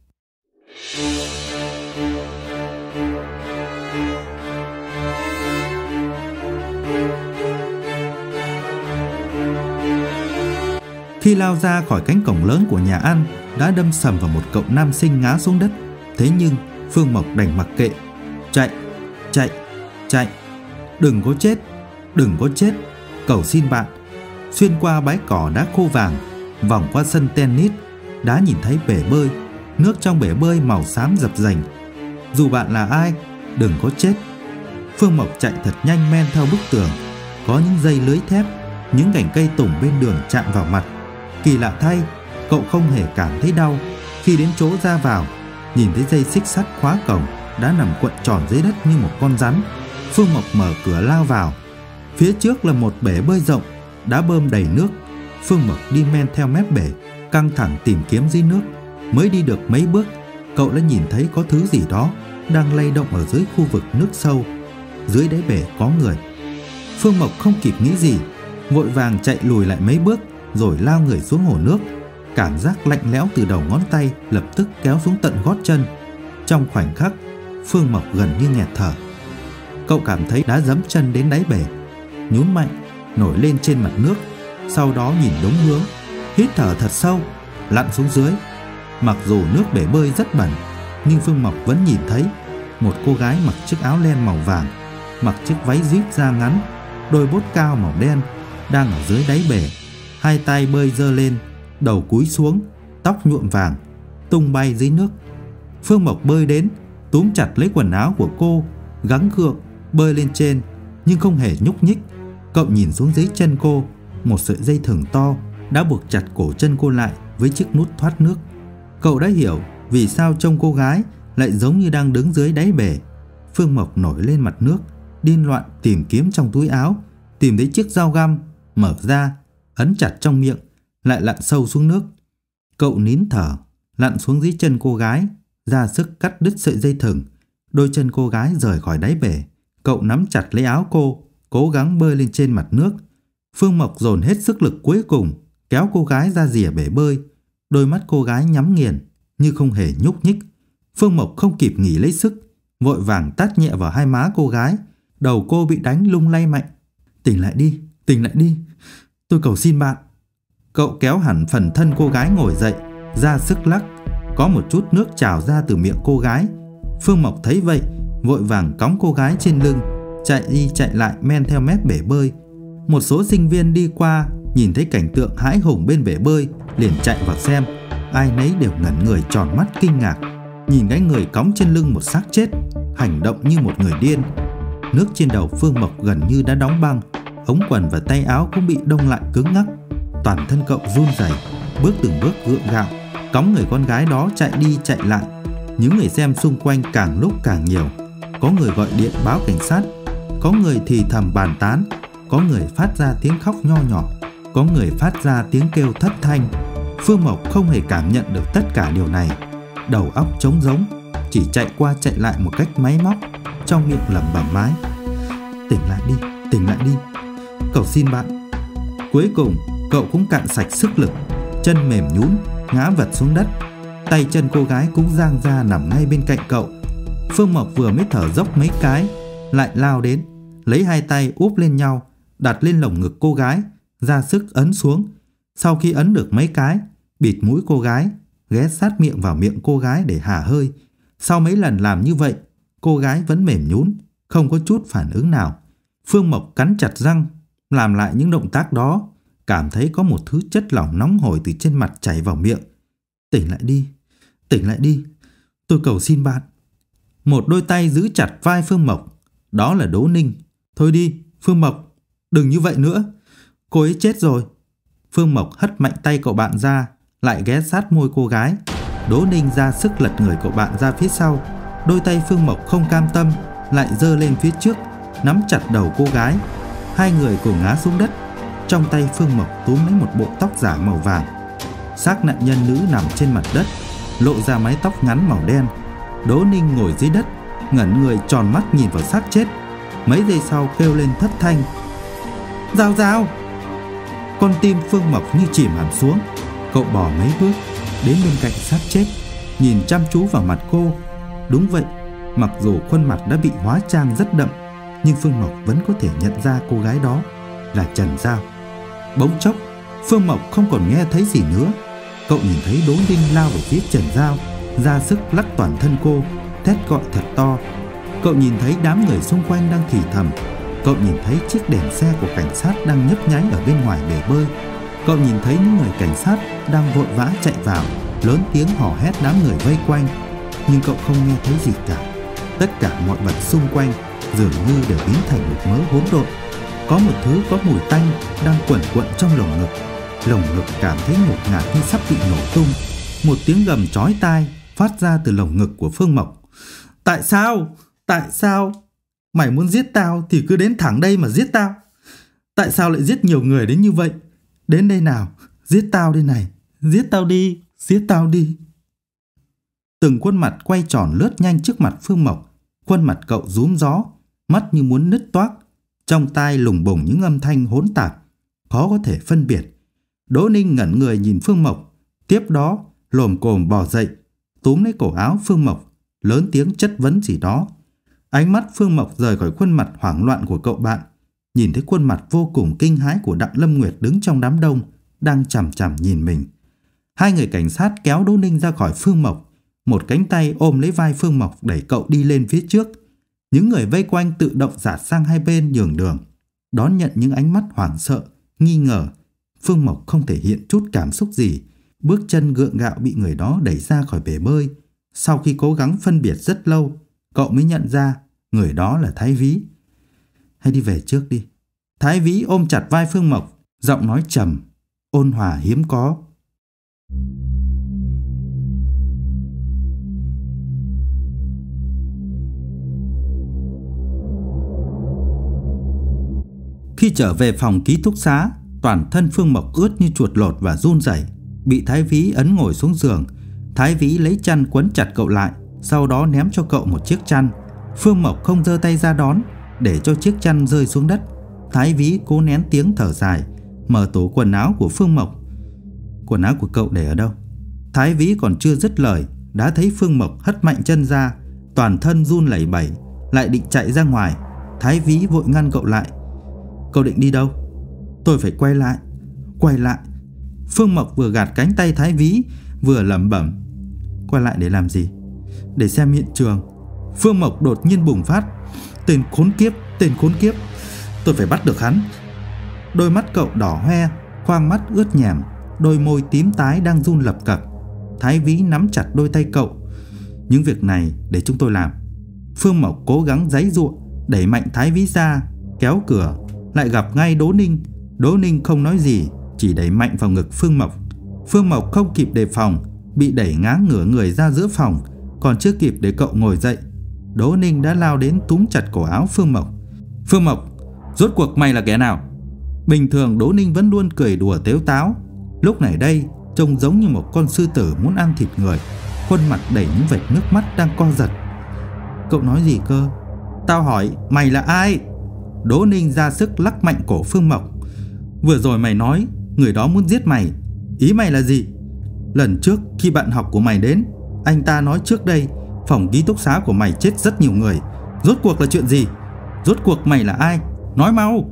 Khi lao ra khỏi cánh cổng lớn của nhà ăn, đã đâm sầm vào một cậu nam sinh ngã xuống đất. Thế nhưng Phương Mộc đành mặc kệ. Chạy, chạy, chạy. Đừng có chết, đừng có chết. Cầu xin bạn. Xuyên qua bãi cỏ đá khô vàng, vòng qua sân tennis, đã nhìn thấy bể bơi. Nước trong bể bơi màu xám dập dềnh. Dù bạn là ai, đừng có chết. Phương Mộc chạy thật nhanh men theo bức tường. Có những dây lưới thép, những cành cây tùng bên đường chạm vào mặt. Kỳ lạ thay, cậu không hề cảm thấy đau. Khi đến chỗ ra vào, nhìn thấy dây xích sắt khóa cổng đã nằm cuộn tròn dưới đất như một con rắn. Phương Mộc mở cửa lao vào. Phía trước là một bể bơi rộng, đã bơm đầy nước. Phương Mộc đi men theo mép bể, căng thẳng tìm kiếm dưới nước. Mới đi được mấy bước, cậu đã nhìn thấy có thứ gì đó đang lay động ở dưới khu vực nước sâu. Dưới đáy bể có người. Phương Mộc không kịp nghĩ gì, vội vàng chạy lùi lại mấy bước rồi lao người xuống hồ nước. Cảm giác lạnh lẽo từ đầu ngón tay lập tức kéo xuống tận gót chân. Trong khoảnh khắc, Phương Mộc gần như nghẹt thở. Cậu cảm thấy đã dẫm chân đến đáy bể, nhún mạnh, nổi lên trên mặt nước. Sau đó nhìn đúng hướng, hít thở thật sâu, lặn xuống dưới. Mặc dù nước bể bơi rất bẩn, nhưng Phương Mộc vẫn nhìn thấy một cô gái mặc chiếc áo len màu vàng, mặc chiếc váy zip da ngắn, đôi bốt cao màu đen, đang ở dưới đáy bể. Hai tay bơi giơ lên, đầu cúi xuống, tóc nhuộm vàng, tung bay dưới nước. Phương Mộc bơi đến, túm chặt lấy quần áo của cô, gắng gượng bơi lên trên, nhưng không hề nhúc nhích. Cậu nhìn xuống dưới chân cô, một sợi dây thừng to đã buộc chặt cổ chân cô lại với chiếc nút thoát nước. Cậu đã hiểu vì sao trông cô gái lại giống như đang đứng dưới đáy bể. Phương Mộc nổi lên mặt nước, điên loạn tìm kiếm trong túi áo, tìm thấy chiếc dao găm, mở ra, ấn chặt trong miệng, lại lặn sâu xuống nước. Cậu nín thở, lặn xuống dưới chân cô gái, ra sức cắt đứt sợi dây thừng. Đôi chân cô gái rời khỏi đáy bể. Cậu nắm chặt lấy áo cô, cố gắng bơi lên trên mặt nước. Phương Mộc dồn hết sức lực cuối cùng, kéo cô gái ra rìa bể bơi. Đôi mắt cô gái nhắm nghiền, như không hề nhúc nhích. Phương Mộc không kịp nghỉ lấy sức, vội vàng tát nhẹ vào hai má cô gái. Đầu cô bị đánh lung lay mạnh. Tỉnh lại đi, tỉnh lại đi, tôi cầu xin bạn. Cậu kéo hẳn phần thân cô gái ngồi dậy, ra sức lắc. Có một chút nước trào ra từ miệng cô gái. Phương Mộc thấy vậy, vội vàng cõng cô gái trên lưng, chạy đi chạy lại men theo mép bể bơi. Một số sinh viên đi qua nhìn thấy cảnh tượng hãi hùng bên bể bơi, liền chạy vào xem. Ai nấy đều ngẩn người tròn mắt kinh ngạc, nhìn cái người cõng trên lưng một xác chết, hành động như một người điên. Nước trên đầu Phương Mộc gần như đã đóng băng, ống quần và tay áo cũng bị đông lại cứng ngắc. Toàn thân cậu run rẩy, bước từng bước gượng gạo, cõng người con gái đó chạy đi chạy lại. Những người xem xung quanh càng lúc càng nhiều. Có người gọi điện báo cảnh sát, có người thì thầm bàn tán, có người phát ra tiếng khóc nho nhỏ, có người phát ra tiếng kêu thất thanh. Phương Mộc không hề cảm nhận được tất cả điều này. Đầu óc trống rỗng, chỉ chạy qua chạy lại một cách máy móc, trong miệng lẩm bẩm mãi: tỉnh lại đi, tỉnh lại đi, cầu xin bạn. Cuối cùng cậu cũng cạn sạch sức lực, chân mềm nhũn ngã vật xuống đất. Tay chân cô gái cũng giang ra nằm ngay bên cạnh cậu. Phương Mộc vừa mới thở dốc mấy cái, lại lao đến, lấy hai tay úp lên nhau, đặt lên lồng ngực cô gái, ra sức ấn xuống. Sau khi ấn được mấy cái, bịt mũi cô gái, ghé sát miệng vào miệng cô gái để hả hơi. Sau mấy lần làm như vậy, cô gái vẫn mềm nhũn, không có chút phản ứng nào. Phương Mộc cắn chặt răng, làm lại những động tác đó, cảm thấy có một thứ chất lỏng nóng hổi từ trên mặt chảy vào miệng. Tỉnh lại đi, tỉnh lại đi, tôi cầu xin bạn. Một đôi tay giữ chặt vai Phương Mộc, đó là Đỗ Ninh. Thôi đi, Phương Mộc, đừng như vậy nữa, cô ấy chết rồi. Phương Mộc hất mạnh tay cậu bạn ra, lại ghé sát môi cô gái. Đỗ Ninh ra sức lật người cậu bạn ra phía sau. Đôi tay Phương Mộc không cam tâm, lại giơ lên phía trước, nắm chặt đầu cô gái. Hai người cùng ngã xuống đất. Trong tay Phương Mộc túm lấy một bộ tóc giả màu vàng. Xác nạn nhân nữ nằm trên mặt đất, lộ ra mái tóc ngắn màu đen. Đỗ Ninh ngồi dưới đất, ngẩn người tròn mắt nhìn vào xác chết. Mấy giây sau kêu lên thất thanh: "Giao Giao!" Con tim Phương Mộc như chìm hẳn xuống. Cậu bò mấy bước đến bên cạnh xác chết, nhìn chăm chú vào mặt cô. Đúng vậy, mặc dù khuôn mặt đã bị hóa trang rất đậm, nhưng Phương Mộc vẫn có thể nhận ra cô gái đó là Trần Giao. Bỗng chốc, Phương Mộc không còn nghe thấy gì nữa. Cậu nhìn thấy Đỗ Ninh lao về phía Trần Giao, ra sức lắc toàn thân cô, thét gọi thật to. Cậu nhìn thấy đám người xung quanh đang thì thầm. Cậu nhìn thấy chiếc đèn xe của cảnh sát đang nhấp nháy ở bên ngoài bể bơi. Cậu nhìn thấy những người cảnh sát đang vội vã chạy vào, lớn tiếng hò hét đám người vây quanh. Nhưng cậu không nghe thấy gì cả. Tất cả mọi vật xung quanh dường như đều biến thành một mớ hỗn độn. Có một thứ có mùi tanh đang quẩn quẩn trong lồng ngực. Lồng ngực cảm thấy ngột ngạt như sắp bị nổ tung. Một tiếng gầm chói tai phát ra từ lồng ngực của Phương Mộc. "Tại sao? Tại sao? Mày muốn giết tao thì cứ đến thẳng đây mà giết tao. Tại sao lại giết nhiều người đến như vậy? Đến đây nào, giết tao đây này. Giết tao đi, giết tao đi." Từng khuôn mặt quay tròn lướt nhanh trước mặt Phương Mộc. Khuôn mặt cậu rúm gió, mắt như muốn nứt toác, trong tai lùng bùng những âm thanh hỗn tạp, khó có thể phân biệt. Đỗ Ninh ngẩn người nhìn Phương Mộc, tiếp đó lồm cồm bò dậy, túm lấy cổ áo Phương Mộc, lớn tiếng chất vấn gì đó. Ánh mắt Phương Mộc rời khỏi khuôn mặt hoảng loạn của cậu bạn, nhìn thấy khuôn mặt vô cùng kinh hãi của Đặng Lâm Nguyệt đứng trong đám đông, đang chằm chằm nhìn mình. Hai người cảnh sát kéo Đỗ Ninh ra khỏi Phương Mộc, một cánh tay ôm lấy vai Phương Mộc đẩy cậu đi lên phía trước. Những người vây quanh tự động dạt sang hai bên nhường đường, đón nhận những ánh mắt hoảng sợ, nghi ngờ. Phương Mộc không thể hiện chút cảm xúc gì, bước chân gượng gạo bị người đó đẩy ra khỏi bể bơi. Sau khi cố gắng phân biệt rất lâu, cậu mới nhận ra người đó là Thái Vĩ. "Hãy đi về trước đi." Thái Vĩ ôm chặt vai Phương Mộc, giọng nói trầm, ôn hòa hiếm có. Khi trở về phòng ký túc xá, toàn thân Phương Mộc ướt như chuột lột và run rẩy, bị Thái Vĩ ấn ngồi xuống giường. Thái Vĩ lấy chăn quấn chặt cậu lại, sau đó ném cho cậu một chiếc chăn. Phương Mộc không giơ tay ra đón, để cho chiếc chăn rơi xuống đất. Thái Vĩ cố nén tiếng thở dài, mở tủ quần áo của Phương Mộc. "Quần áo của cậu để ở đâu?" Thái Vĩ còn chưa dứt lời, đã thấy Phương Mộc hất mạnh chân ra, toàn thân run lẩy bẩy, lại định chạy ra ngoài. Thái Vĩ vội ngăn cậu lại. "Cậu định đi đâu?" "Tôi phải quay lại." "Quay lại?" Phương Mộc vừa gạt cánh tay Thái Vĩ, vừa lẩm bẩm. "Quay lại để làm gì?" "Để xem hiện trường." Phương Mộc đột nhiên bùng phát. "Tên khốn kiếp, tên khốn kiếp, tôi phải bắt được hắn." Đôi mắt cậu đỏ hoe, khoang mắt ướt nhèm, đôi môi tím tái đang run lập cập. Thái Vĩ nắm chặt đôi tay cậu. "Những việc này để chúng tôi làm." Phương Mộc cố gắng giãy giụa, đẩy mạnh Thái Vĩ ra, kéo cửa, lại gặp ngay Đỗ Ninh. Đỗ Ninh không nói gì, chỉ đẩy mạnh vào ngực Phương Mộc. Phương Mộc không kịp đề phòng, bị đẩy ngã ngửa người ra giữa phòng. Còn chưa kịp để cậu ngồi dậy, Đỗ Ninh đã lao đến túm chặt cổ áo Phương Mộc. "Phương Mộc, rốt cuộc mày là kẻ nào?" Bình thường Đỗ Ninh vẫn luôn cười đùa tếu táo, lúc này đây trông giống như một con sư tử muốn ăn thịt người, khuôn mặt đầy những vệt nước mắt đang co giật. "Cậu nói gì cơ?" "Tao hỏi mày là ai?" Đỗ Ninh ra sức lắc mạnh cổ Phương Mộc. "Vừa rồi mày nói người đó muốn giết mày, ý mày là gì?" "Lần trước khi bạn học của mày đến, anh ta nói trước đây phòng ký túc xá của mày chết rất nhiều người. Rốt cuộc là chuyện gì? Rốt cuộc mày là ai? Nói mau!"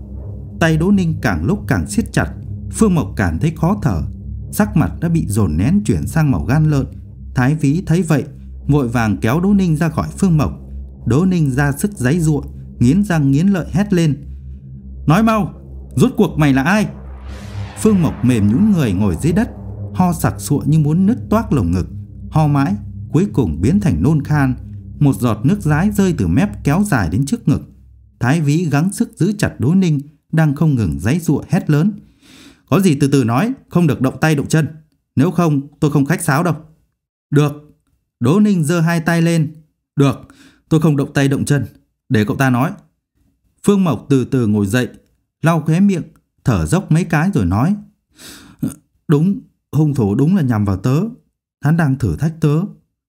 Tay Đỗ Ninh càng lúc càng siết chặt. Phương Mộc cảm thấy khó thở, sắc mặt đã bị dồn nén chuyển sang màu gan lợn. Thái Vĩ thấy vậy, vội vàng kéo Đỗ Ninh ra khỏi Phương Mộc. Đỗ Ninh ra sức giãy giụa, nghiến răng nghiến lợi hét lên. "Nói mau, rốt cuộc mày là ai?" Phương Mộc mềm nhũn người ngồi dưới đất, ho sặc sụa như muốn nứt toác lồng ngực. Ho mãi, cuối cùng biến thành nôn khan. Một giọt nước dãi rơi từ mép kéo dài đến trước ngực. Thái Vĩ gắng sức giữ chặt Đỗ Ninh, đang không ngừng giãy giụa hét lớn. "Có gì từ từ nói, không được động tay động chân. Nếu không tôi không khách sáo đâu." "Được." Đỗ Ninh giơ hai tay lên. "Được, tôi không động tay động chân, để cậu ta nói." Phương Mộc từ từ ngồi dậy, lau khóe miệng, thở dốc mấy cái rồi nói. "Đúng, Hung thủ đúng là nhằm vào tớ. Hắn đang thử thách tớ.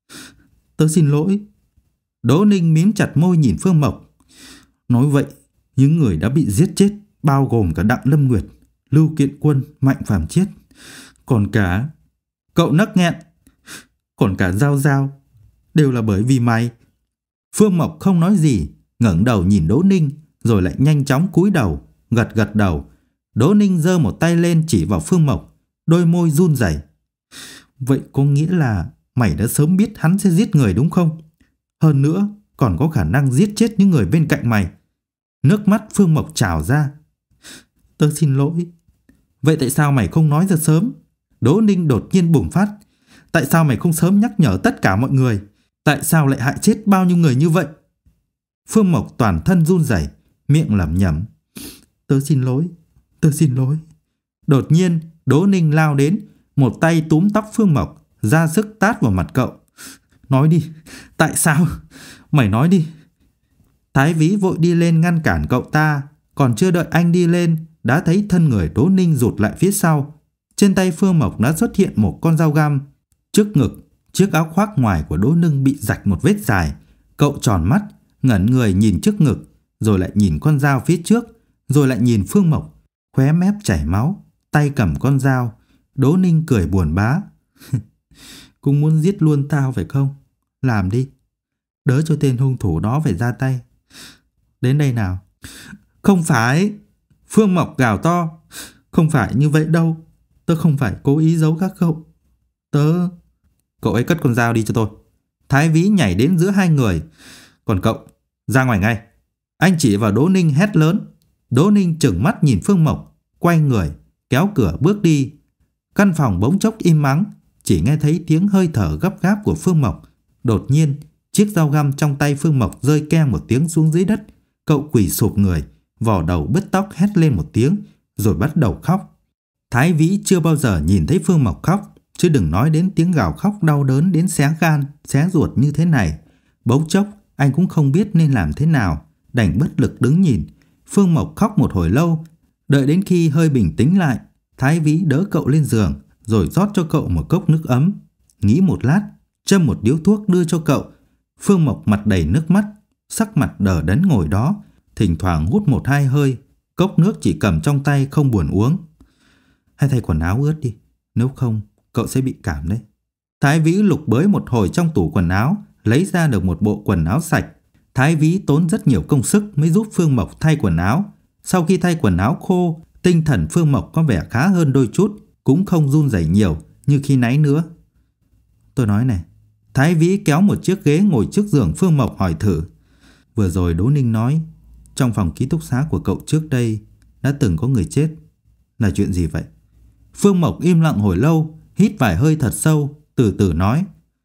Tớ xin lỗi. Đỗ Ninh mím chặt môi nhìn Phương Mộc. Nói vậy, những người đã bị giết chết bao gồm cả Đặng Lâm Nguyệt, Lưu Kiện Quân, Mạnh Phàm Chiết, còn cả... Cậu nấc nghẹn. Còn cả Giao Giao, đều là bởi vì mày. Phương Mộc không nói gì, ngẩng đầu nhìn Đỗ Ninh, rồi lại nhanh chóng cúi đầu, gật gật đầu. Đỗ Ninh giơ một tay lên chỉ vào Phương Mộc, đôi môi run rẩy. Vậy có nghĩa là mày đã sớm biết hắn sẽ giết người đúng không? Hơn nữa, còn có khả năng giết chết những người bên cạnh mày. Nước mắt Phương Mộc trào ra. Tớ xin lỗi. Vậy tại sao mày không nói ra sớm? Đỗ Ninh đột nhiên bùng phát. Tại sao mày không sớm nhắc nhở tất cả mọi người? Tại sao lại hại chết bao nhiêu người như vậy? Phương Mộc toàn thân run rẩy, miệng lẩm nhẩm. Tớ xin lỗi, tớ xin lỗi. Đột nhiên, Đỗ Ninh lao đến, một tay túm tóc Phương Mộc, ra sức tát vào mặt cậu. Nói đi, tại sao? Mày nói đi. Thái Vĩ vội đi lên ngăn cản cậu ta, còn chưa đợi anh đi lên, đã thấy thân người Đỗ Ninh rụt lại phía sau. Trên tay Phương Mộc đã xuất hiện một con dao găm. Trước ngực, chiếc áo khoác ngoài của Đỗ Ninh bị rạch một vết dài. Cậu tròn mắt, ngẩn người nhìn trước ngực, rồi lại nhìn con dao phía trước, rồi lại nhìn Phương Mộc. Khóe mép chảy máu, tay cầm con dao. Đỗ Ninh cười buồn bã. Cũng muốn giết luôn tao phải không? Làm đi. Đỡ cho tên hung thủ đó phải ra tay. Đến đây nào. Không phải. Phương Mộc gào to. Không phải như vậy đâu. Tớ không phải cố ý giấu các cậu. Tớ... Cậu ấy cất con dao đi cho tôi. Thái Vĩ nhảy đến giữa hai người. Còn cậu, ra ngoài ngay. Anh chỉ vào Đỗ Ninh hét lớn. Đỗ Ninh trừng mắt nhìn Phương Mộc, quay người, kéo cửa bước đi. Căn phòng bỗng chốc im mắng, chỉ nghe thấy tiếng hơi thở gấp gáp của Phương Mộc. Đột nhiên, chiếc dao găm trong tay Phương Mộc rơi keng một tiếng xuống dưới đất. Cậu quỳ sụp người, vò đầu bứt tóc hét lên một tiếng, rồi bắt đầu khóc. Thái Vĩ chưa bao giờ nhìn thấy Phương Mộc khóc, chứ đừng nói đến tiếng gào khóc đau đớn đến xé gan, xé ruột như thế này. Bỗng chốc, anh cũng không biết nên làm thế nào, đành bất lực đứng nhìn. Phương Mộc khóc một hồi lâu, đợi đến khi hơi bình tĩnh lại, Thái Vĩ đỡ cậu lên giường, rồi rót cho cậu một cốc nước ấm. Nghĩ một lát, châm một điếu thuốc đưa cho cậu. Phương Mộc mặt đầy nước mắt, sắc mặt đờ đẫn ngồi đó, thỉnh thoảng hút một hai hơi, cốc nước chỉ cầm trong tay không buồn uống. Hay thay quần áo ướt đi, nếu không cậu sẽ bị cảm đấy. Thái Vĩ lục bới một hồi trong tủ quần áo, lấy ra được một bộ quần áo sạch. Thái Vĩ tốn rất nhiều công sức mới giúp Phương Mộc thay quần áo. Sau khi thay quần áo khô, tinh thần Phương Mộc có vẻ khá hơn đôi chút, cũng không run rẩy nhiều như khi nãy nữa. Tôi nói này. Thái Vĩ kéo một chiếc ghế ngồi trước giường Phương Mộc hỏi thử. Vừa rồi Đỗ Ninh nói, trong phòng ký túc xá của cậu trước đây đã từng có người chết. Là chuyện gì vậy? Phương Mộc im lặng hồi lâu, hít vài hơi thật sâu, từ từ nói.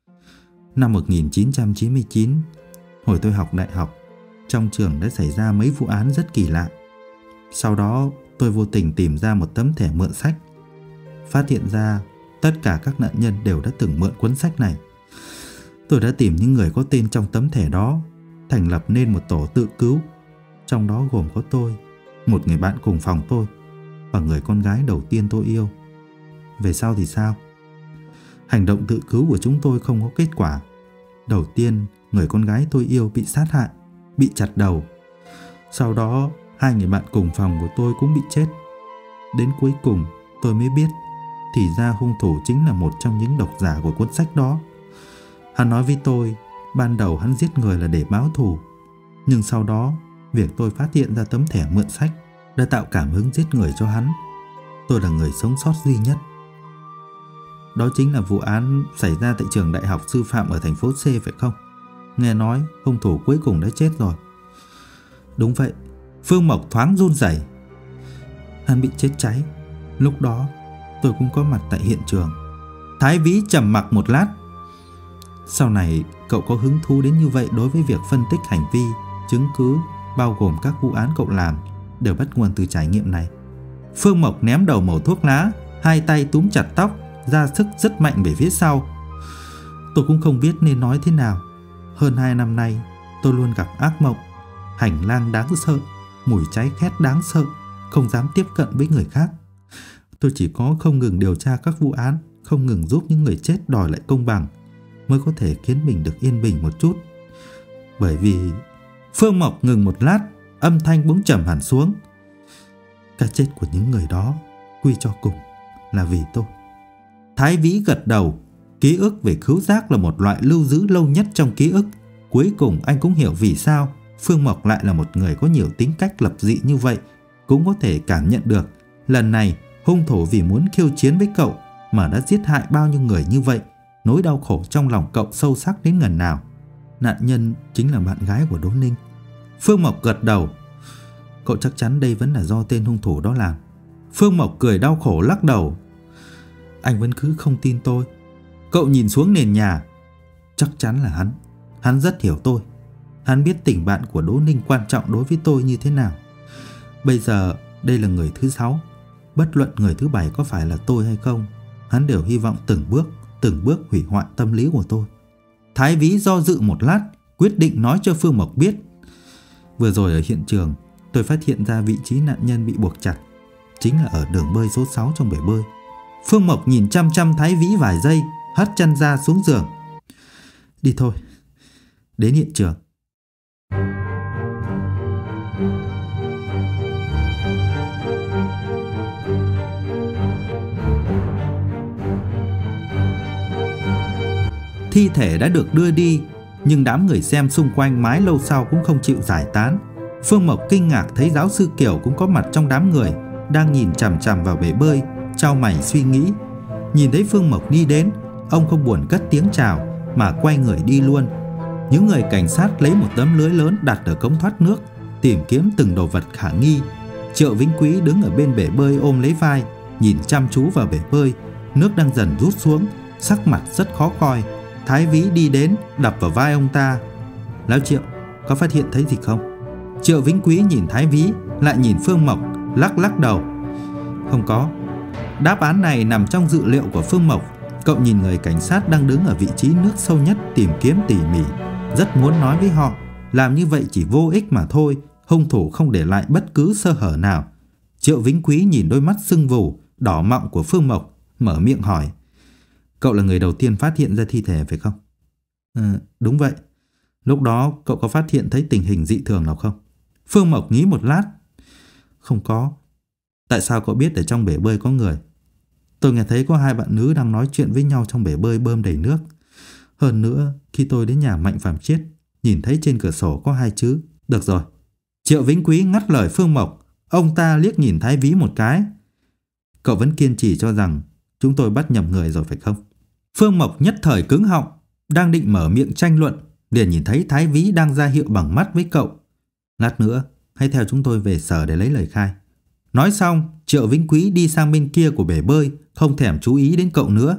Năm một nghìn chín trăm chín mươi chín, hồi tôi học đại học, trong trường đã xảy ra mấy vụ án rất kỳ lạ. Sau đó tôi vô tình tìm ra một tấm thẻ mượn sách. Phát hiện ra tất cả các nạn nhân đều đã từng mượn cuốn sách này. Tôi đã tìm những người có tên trong tấm thẻ đó, thành lập nên một tổ tự cứu. Trong đó gồm có tôi, một người bạn cùng phòng tôi, và người con gái đầu tiên tôi yêu. Về sau thì sao? Hành động tự cứu của chúng tôi không có kết quả. Đầu tiên, người con gái tôi yêu bị sát hại, bị chặt đầu. Sau đó, hai người bạn cùng phòng của tôi cũng bị chết. Đến cuối cùng, tôi mới biết, thì ra hung thủ chính là một trong những độc giả của cuốn sách đó. Hắn nói với tôi, ban đầu hắn giết người là để báo thù. Nhưng sau đó, việc tôi phát hiện ra tấm thẻ mượn sách đã tạo cảm hứng giết người cho hắn. Tôi là người sống sót duy nhất. Đó chính là vụ án xảy ra tại trường đại học sư phạm ở thành phố C phải không? Nghe nói hung thủ cuối cùng đã chết rồi. Đúng vậy. Phương Mộc thoáng run rẩy. Hắn bị chết cháy. Lúc đó tôi cũng có mặt tại hiện trường. Thái Vĩ trầm mặc một lát. Sau này cậu có hứng thú đến như vậy đối với việc phân tích hành vi, chứng cứ, bao gồm các vụ án cậu làm, đều bắt nguồn từ trải nghiệm này. Phương Mộc ném đầu mẩu thuốc lá, hai tay túm chặt tóc, ra sức rất mạnh về phía sau. Tôi cũng không biết nên nói thế nào. Hơn hai năm nay, tôi luôn gặp ác mộng, hành lang đáng sợ, mùi cháy khét đáng sợ, không dám tiếp cận với người khác. Tôi chỉ có không ngừng điều tra các vụ án, không ngừng giúp những người chết đòi lại công bằng mới có thể khiến mình được yên bình một chút. Bởi vì... Phương Mộc ngừng một lát, âm thanh bỗng trầm hẳn xuống. Cái chết của những người đó quy cho cùng là vì tôi. Thái Vĩ gật đầu. Ký ức về khứu giác là một loại lưu giữ lâu nhất trong ký ức. Cuối cùng anh cũng hiểu vì sao Phương Mộc lại là một người có nhiều tính cách lập dị như vậy. Cũng có thể cảm nhận được lần này hung thủ vì muốn khiêu chiến với cậu mà đã giết hại bao nhiêu người như vậy. Nỗi đau khổ trong lòng cậu sâu sắc đến ngần nào. Nạn nhân chính là bạn gái của Đỗ Ninh. Phương Mộc gật đầu. Cậu chắc chắn đây vẫn là do tên hung thủ đó làm. Phương Mộc cười đau khổ lắc đầu. Anh vẫn cứ không tin tôi. Cậu nhìn xuống nền nhà. Chắc chắn là hắn. Hắn rất hiểu tôi. Hắn biết tình bạn của Đỗ Ninh quan trọng đối với tôi như thế nào. Bây giờ đây là người thứ sáu. Bất luận người thứ bảy có phải là tôi hay không, hắn đều hy vọng từng bước Từng bước hủy hoại tâm lý của tôi. Thái Vĩ do dự một lát, quyết định nói cho Phương Mộc biết. Vừa rồi ở hiện trường, tôi phát hiện ra vị trí nạn nhân bị buộc chặt, chính là ở đường bơi số sáu trong bể bơi. Phương Mộc nhìn chăm chăm Thái Vĩ vài giây, hất chân ra xuống giường. Đi thôi, đến hiện trường. Thi thể đã được đưa đi, nhưng đám người xem xung quanh mãi lâu sau cũng không chịu giải tán. Phương Mộc kinh ngạc thấy giáo sư Kiều cũng có mặt trong đám người, đang nhìn chằm chằm vào bể bơi, chau mày suy nghĩ. Nhìn thấy Phương Mộc đi đến, ông không buồn cất tiếng chào mà quay người đi luôn. Những người cảnh sát lấy một tấm lưới lớn đặt ở cống thoát nước, tìm kiếm từng đồ vật khả nghi. Triệu Vĩnh Quý đứng ở bên bể bơi ôm lấy vai, nhìn chăm chú vào bể bơi. Nước đang dần rút xuống, sắc mặt rất khó coi. Thái Vĩ đi đến, đập vào vai ông ta. Lão Triệu, có phát hiện thấy gì không? Triệu Vĩnh Quý nhìn Thái Vĩ, lại nhìn Phương Mộc, lắc lắc đầu. Không có. Đáp án này nằm trong dự liệu của Phương Mộc. Cậu nhìn người cảnh sát đang đứng ở vị trí nước sâu nhất tìm kiếm tỉ mỉ, rất muốn nói với họ. Làm như vậy chỉ vô ích mà thôi. Hung thủ không để lại bất cứ sơ hở nào. Triệu Vĩnh Quý nhìn đôi mắt sưng vù, đỏ mọng của Phương Mộc, mở miệng hỏi. Cậu là người đầu tiên phát hiện ra thi thể phải không? Ừ, đúng vậy. Lúc đó cậu có phát hiện thấy tình hình dị thường nào không? Phương Mộc nghĩ một lát. Không có. Tại sao cậu biết ở trong bể bơi có người? Tôi nghe thấy có hai bạn nữ đang nói chuyện với nhau trong bể bơi bơm đầy nước. Hơn nữa, khi tôi đến nhà Mạnh Phàm Chiết, nhìn thấy trên cửa sổ có hai chữ. Được rồi. Triệu Vĩnh Quý ngắt lời Phương Mộc. Ông ta liếc nhìn Thái Vĩ một cái. Cậu vẫn kiên trì cho rằng chúng tôi bắt nhầm người rồi phải không? Phương Mộc nhất thời cứng họng, đang định mở miệng tranh luận, liền nhìn thấy Thái Vĩ đang ra hiệu bằng mắt với cậu. Lát nữa, hãy theo chúng tôi về sở để lấy lời khai. Nói xong, Triệu Vĩnh Quý đi sang bên kia của bể bơi, không thèm chú ý đến cậu nữa.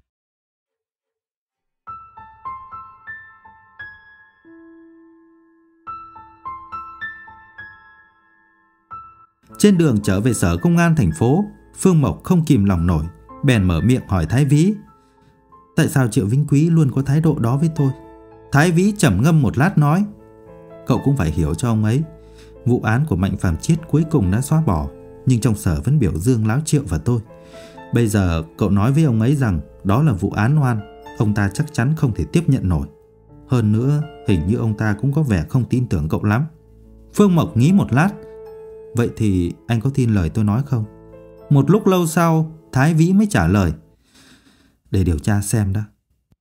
Trên đường trở về sở công an thành phố, Phương Mộc không kìm lòng nổi, bèn mở miệng hỏi Thái Vĩ. Tại sao Triệu Vĩnh Quý luôn có thái độ đó với tôi? Thái Vĩ trầm ngâm một lát nói. Cậu cũng phải hiểu cho ông ấy. Vụ án của Mạnh Phàm Chiết cuối cùng đã xóa bỏ, nhưng trong sở vẫn biểu dương Láo Triệu và tôi. Bây giờ cậu nói với ông ấy rằng đó là vụ án oan, ông ta chắc chắn không thể tiếp nhận nổi. Hơn nữa, hình như ông ta cũng có vẻ không tin tưởng cậu lắm. Phương Mộc nghĩ một lát. Vậy thì anh có tin lời tôi nói không? Một lúc lâu sau, Thái Vĩ mới trả lời. Để điều tra xem đã.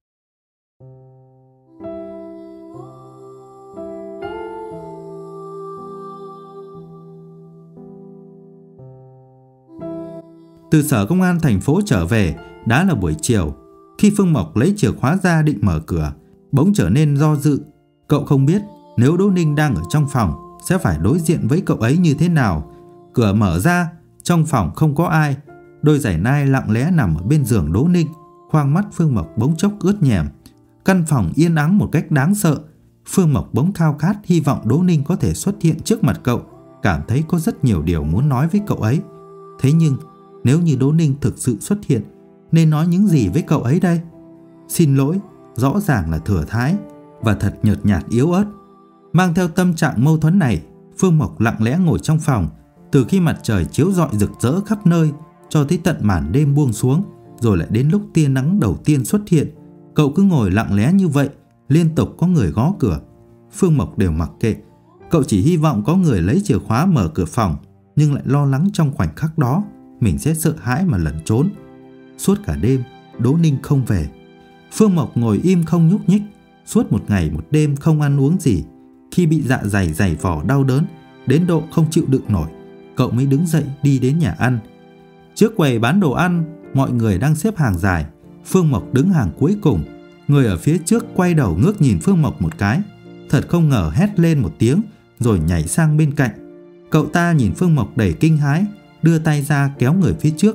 Từ sở công an thành phố trở về đã là buổi chiều. Khi Phương Mộc lấy chìa khóa ra định mở cửa, bỗng trở nên do dự. Cậu không biết nếu Đỗ Ninh đang ở trong phòng sẽ phải đối diện với cậu ấy như thế nào. Cửa mở ra, trong phòng không có ai. Đôi giày nai lặng lẽ nằm ở bên giường Đỗ Ninh. Khoang mắt Phương Mộc bỗng chốc ướt nhèm. Căn phòng yên ắng một cách đáng sợ. Phương Mộc bỗng khao khát hy vọng Đỗ Ninh có thể xuất hiện trước mặt cậu. Cảm thấy có rất nhiều điều muốn nói với cậu ấy. Thế nhưng nếu như Đỗ Ninh thực sự xuất hiện, nên nói những gì với cậu ấy đây? Xin lỗi, rõ ràng là thừa thãi và thật nhợt nhạt yếu ớt. Mang theo tâm trạng mâu thuẫn này, Phương Mộc lặng lẽ ngồi trong phòng. Từ khi mặt trời chiếu rọi rực rỡ khắp nơi cho tới tận màn đêm buông xuống, rồi lại đến lúc tia nắng đầu tiên xuất hiện, cậu cứ ngồi lặng lẽ như vậy, liên tục có người gõ cửa. Phương Mộc đều mặc kệ. Cậu chỉ hy vọng có người lấy chìa khóa mở cửa phòng, nhưng lại lo lắng trong khoảnh khắc đó mình sẽ sợ hãi mà lẩn trốn. Suốt cả đêm, Đỗ Ninh không về. Phương Mộc ngồi im không nhúc nhích, suốt một ngày một đêm không ăn uống gì. Khi bị dạ dày dày vò đau đớn đến độ không chịu đựng nổi, cậu mới đứng dậy đi đến nhà ăn. Trước quầy bán đồ ăn, mọi người đang xếp hàng dài. Phương Mộc đứng hàng cuối cùng. Người ở phía trước quay đầu ngước nhìn Phương Mộc một cái, thật không ngờ hét lên một tiếng rồi nhảy sang bên cạnh. Cậu ta nhìn Phương Mộc đầy kinh hãi, đưa tay ra kéo người phía trước.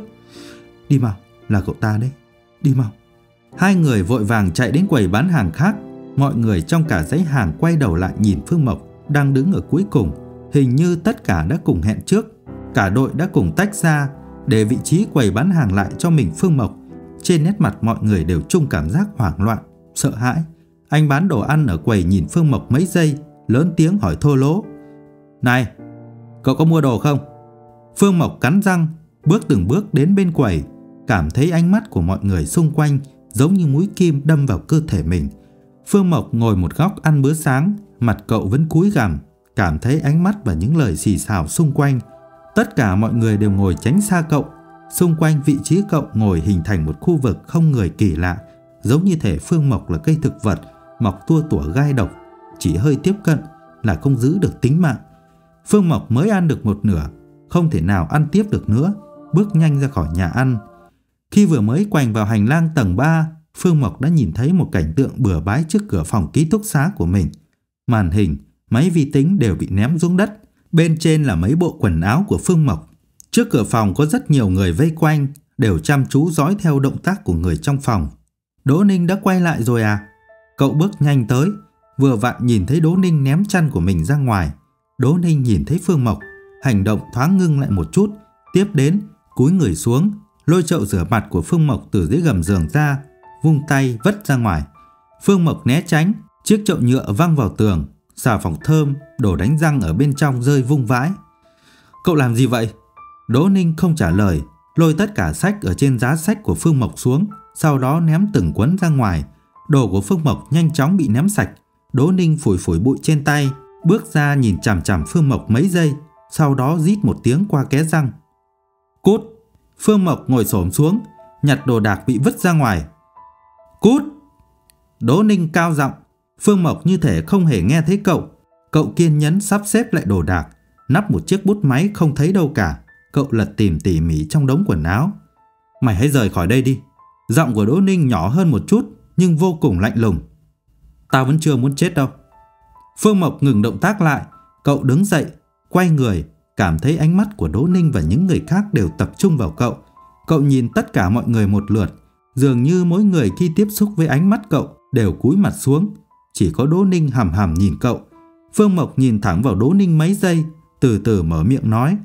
Đi mau, là cậu ta đấy, đi mau. Hai người vội vàng chạy đến quầy bán hàng khác. Mọi người trong cả dãy hàng quay đầu lại nhìn Phương Mộc đang đứng ở cuối cùng. Hình như tất cả đã cùng hẹn trước. Cả đội đã cùng tách ra để vị trí quầy bán hàng lại cho mình Phương Mộc. Trên nét mặt mọi người đều chung cảm giác hoảng loạn, sợ hãi. Anh bán đồ ăn ở quầy nhìn Phương Mộc mấy giây, lớn tiếng hỏi thô lỗ. Này, cậu có mua đồ không? Phương Mộc cắn răng, bước từng bước đến bên quầy, cảm thấy ánh mắt của mọi người xung quanh giống như mũi kim đâm vào cơ thể mình. Phương Mộc ngồi một góc ăn bữa sáng, mặt cậu vẫn cúi gằm, cảm thấy ánh mắt và những lời xì xào xung quanh. Tất cả mọi người đều ngồi tránh xa cậu. Xung quanh vị trí cậu ngồi hình thành một khu vực không người kỳ lạ, giống như thể Phương Mộc là cây thực vật mọc tua tủa gai độc, chỉ hơi tiếp cận là không giữ được tính mạng. Phương Mộc mới ăn được một nửa, không thể nào ăn tiếp được nữa, bước nhanh ra khỏi nhà ăn. Khi vừa mới quành vào hành lang tầng ba, Phương Mộc đã nhìn thấy một cảnh tượng bừa bãi trước cửa phòng ký túc xá của mình. Màn hình, máy vi tính đều bị ném xuống đất. Bên trên là mấy bộ quần áo của Phương Mộc. Trước cửa phòng có rất nhiều người vây quanh, đều chăm chú dõi theo động tác của người trong phòng. Đỗ Ninh đã quay lại rồi à? Cậu bước nhanh tới, vừa vặn nhìn thấy Đỗ Ninh ném chăn của mình ra ngoài. Đỗ Ninh nhìn thấy Phương Mộc, hành động thoáng ngưng lại một chút, tiếp đến cúi người xuống, lôi chậu rửa mặt của Phương Mộc từ dưới gầm giường ra, vung tay vất ra ngoài. Phương Mộc né tránh, chiếc chậu nhựa văng vào tường, xà phòng thơm, đồ đánh răng ở bên trong rơi vung vãi. Cậu làm gì vậy? Đỗ Ninh không trả lời, lôi tất cả sách ở trên giá sách của Phương Mộc xuống, sau đó ném từng cuốn ra ngoài. Đồ của Phương Mộc nhanh chóng bị ném sạch. Đỗ Ninh phủi phủi bụi trên tay, bước ra nhìn chằm chằm Phương Mộc mấy giây, sau đó rít một tiếng qua kẽ răng. Cút! Phương Mộc ngồi xổm xuống, nhặt đồ đạc bị vứt ra ngoài. Cút! Đỗ Ninh cao giọng. Phương Mộc như thể không hề nghe thấy cậu. Cậu kiên nhẫn sắp xếp lại đồ đạc, nắp một chiếc bút máy không thấy đâu cả. Cậu lật tìm tỉ mỉ trong đống quần áo. Mày hãy rời khỏi đây đi. Giọng của Đỗ Ninh nhỏ hơn một chút, nhưng vô cùng lạnh lùng. Tao vẫn chưa muốn chết đâu. Phương Mộc ngừng động tác lại. Cậu đứng dậy, quay người, cảm thấy ánh mắt của Đỗ Ninh và những người khác đều tập trung vào cậu. Cậu nhìn tất cả mọi người một lượt, dường như mỗi người khi tiếp xúc với ánh mắt cậu đều cúi mặt xuống. Chỉ có Đỗ Ninh hằm hằm nhìn cậu. Phương Mộc nhìn thẳng vào Đỗ Ninh mấy giây, từ từ mở miệng nói.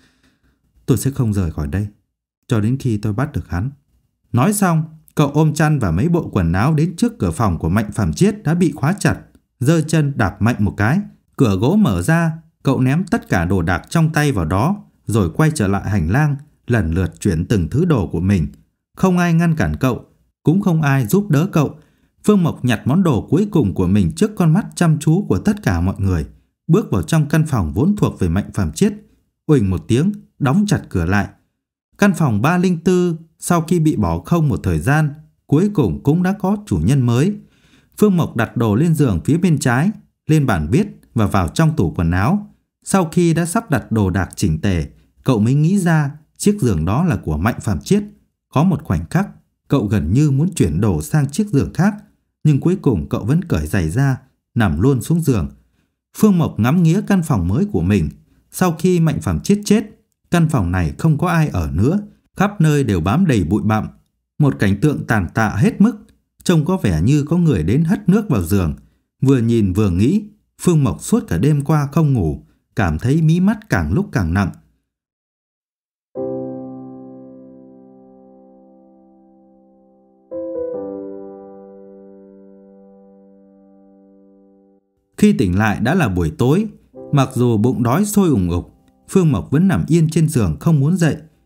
Tôi sẽ không rời khỏi đây cho đến khi tôi bắt được hắn. Nói xong, cậu ôm chăn và mấy bộ quần áo đến trước cửa phòng của Mạnh Phàm Chiết đã bị khóa chặt, giơ chân đạp mạnh một cái. Cửa gỗ mở ra, cậu ném tất cả đồ đạc trong tay vào đó, rồi quay trở lại hành lang, lần lượt chuyển từng thứ đồ của mình. Không ai ngăn cản cậu, cũng không ai giúp đỡ cậu. Phương Mộc nhặt món đồ cuối cùng của mình trước con mắt chăm chú của tất cả mọi người, bước vào trong căn phòng vốn thuộc về Mạnh Phàm Chiết, uỳnh một tiếng, đóng chặt cửa lại. Căn phòng ba không bốn sau khi bị bỏ không một thời gian, cuối cùng cũng đã có chủ nhân mới. Phương Mộc đặt đồ lên giường phía bên trái, lên bàn viết và vào trong tủ quần áo. Sau khi đã sắp đặt đồ đạc chỉnh tề, cậu mới nghĩ ra chiếc giường đó là của Mạnh Phàm Chiết. Có một khoảnh khắc, cậu gần như muốn chuyển đồ sang chiếc giường khác, nhưng cuối cùng cậu vẫn cởi giày ra, nằm luôn xuống giường. Phương Mộc ngắm nghía căn phòng mới của mình. Sau khi Mạnh Phàm Chiết chết, căn phòng này không có ai ở nữa, khắp nơi đều bám đầy bụi bặm. Một cảnh tượng tàn tạ hết mức, trông có vẻ như có người đến hất nước vào giường. Vừa nhìn vừa nghĩ, Phương Mộc suốt cả đêm qua không ngủ, cảm thấy mí mắt càng lúc càng nặng. Khi tỉnh lại đã là buổi tối, mặc dù bụng đói sôi ủng ục, Phương Mộc vẫn nằm yên trên giường không muốn dậy.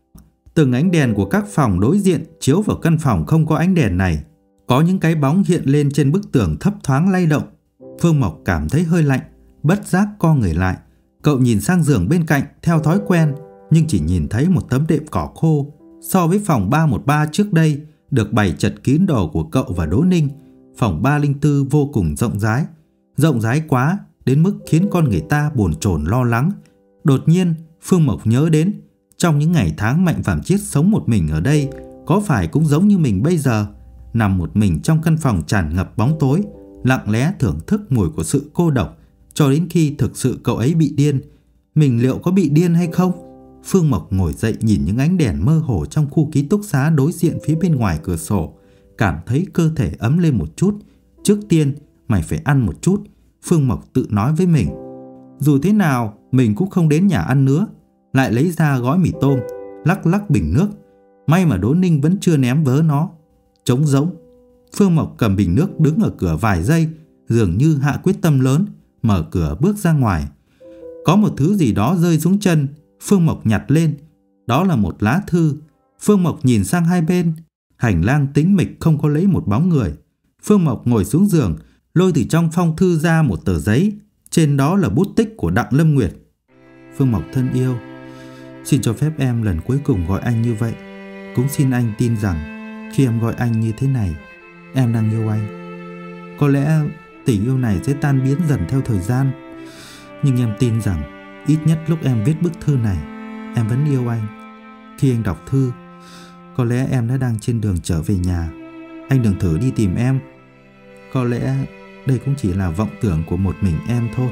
Từng ánh đèn của các phòng đối diện chiếu vào căn phòng không có ánh đèn này. Có những cái bóng hiện lên trên bức tường thấp thoáng lay động. Phương Mộc cảm thấy hơi lạnh, bất giác co người lại. Cậu nhìn sang giường bên cạnh theo thói quen, nhưng chỉ nhìn thấy một tấm đệm cỏ khô. So với phòng ba một ba trước đây được bày chật kín đồ của cậu và Đỗ Ninh, phòng ba không bốn vô cùng rộng rãi. Rộng rãi quá đến mức khiến con người ta bồn chồn lo lắng. Đột nhiên Phương Mộc nhớ đến trong những ngày tháng Mạnh Phạm Chiết sống một mình ở đây, có phải cũng giống như mình bây giờ, nằm một mình trong căn phòng tràn ngập bóng tối, lặng lẽ thưởng thức mùi của sự cô độc, cho đến khi thực sự cậu ấy bị điên. Mình liệu có bị điên hay không? Phương Mộc ngồi dậy nhìn những ánh đèn mơ hồ trong khu ký túc xá đối diện phía bên ngoài cửa sổ, cảm thấy cơ thể ấm lên một chút. Trước tiên mày phải ăn một chút, Phương Mộc tự nói với mình. Dù thế nào mình cũng không đến nhà ăn nữa. Lại lấy ra gói mì tôm, lắc lắc bình nước. May mà Đỗ Ninh vẫn chưa ném vớ nó. Trống rỗng. Phương Mộc cầm bình nước đứng ở cửa vài giây, dường như hạ quyết tâm lớn, mở cửa bước ra ngoài. Có một thứ gì đó rơi xuống chân, Phương Mộc nhặt lên. Đó là một lá thư. Phương Mộc nhìn sang hai bên. Hành lang tĩnh mịch không có lấy một bóng người. Phương Mộc ngồi xuống giường, lôi từ trong phong thư ra một tờ giấy. Trên đó là bút tích của Đặng Lâm Nguyệt. Phương Mộc thân yêu, xin cho phép em lần cuối cùng gọi anh như vậy. Cũng xin anh tin rằng khi em gọi anh như thế này, em đang yêu anh. Có lẽ tình yêu này sẽ tan biến dần theo thời gian, nhưng em tin rằng ít nhất lúc em viết bức thư này, em vẫn yêu anh. Khi anh đọc thư, có lẽ em đã đang trên đường trở về nhà. Anh đừng thử đi tìm em. Có lẽ đây cũng chỉ là vọng tưởng của một mình em thôi.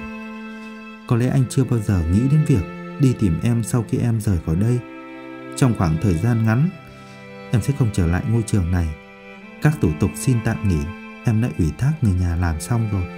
Có lẽ anh chưa bao giờ nghĩ đến việc đi tìm em sau khi em rời khỏi đây. Trong khoảng thời gian ngắn, em sẽ không trở lại ngôi trường này. Các thủ tục xin tạm nghỉ em đã ủy thác người nhà làm xong rồi.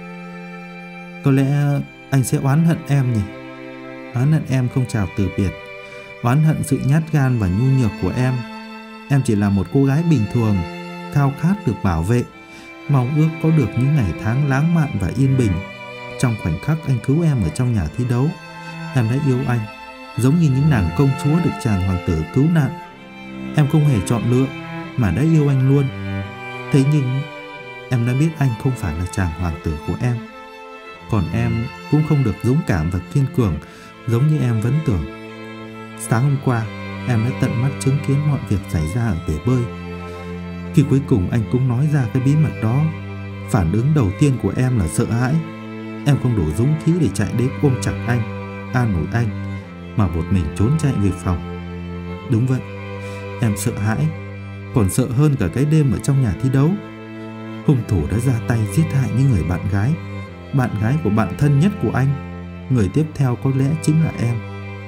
Có lẽ anh sẽ oán hận em nhỉ? Oán hận em không chào từ biệt, oán hận sự nhát gan và nhu nhược của em. Em chỉ là một cô gái bình thường, khao khát được bảo vệ, mong ước có được những ngày tháng lãng mạn và yên bình. Trong khoảnh khắc anh cứu em ở trong nhà thi đấu, em đã yêu anh, giống như những nàng công chúa được chàng hoàng tử cứu nạn. Em không hề chọn lựa mà đã yêu anh luôn. Thế nhưng em đã biết anh không phải là chàng hoàng tử của em. Còn em cũng không được dũng cảm và kiên cường giống như em vẫn tưởng. Sáng hôm qua, em đã tận mắt chứng kiến mọi việc xảy ra ở bể bơi. Khi cuối cùng anh cũng nói ra cái bí mật đó, phản ứng đầu tiên của em là sợ hãi. Em không đủ dũng khí để chạy đến ôm chặt anh, an ủi anh, mà một mình trốn chạy về phòng. Đúng vậy, em sợ hãi, còn sợ hơn cả cái đêm ở trong nhà thi đấu. Hung thủ đã ra tay giết hại những người bạn gái, bạn gái của bạn thân nhất của anh. Người tiếp theo có lẽ chính là em.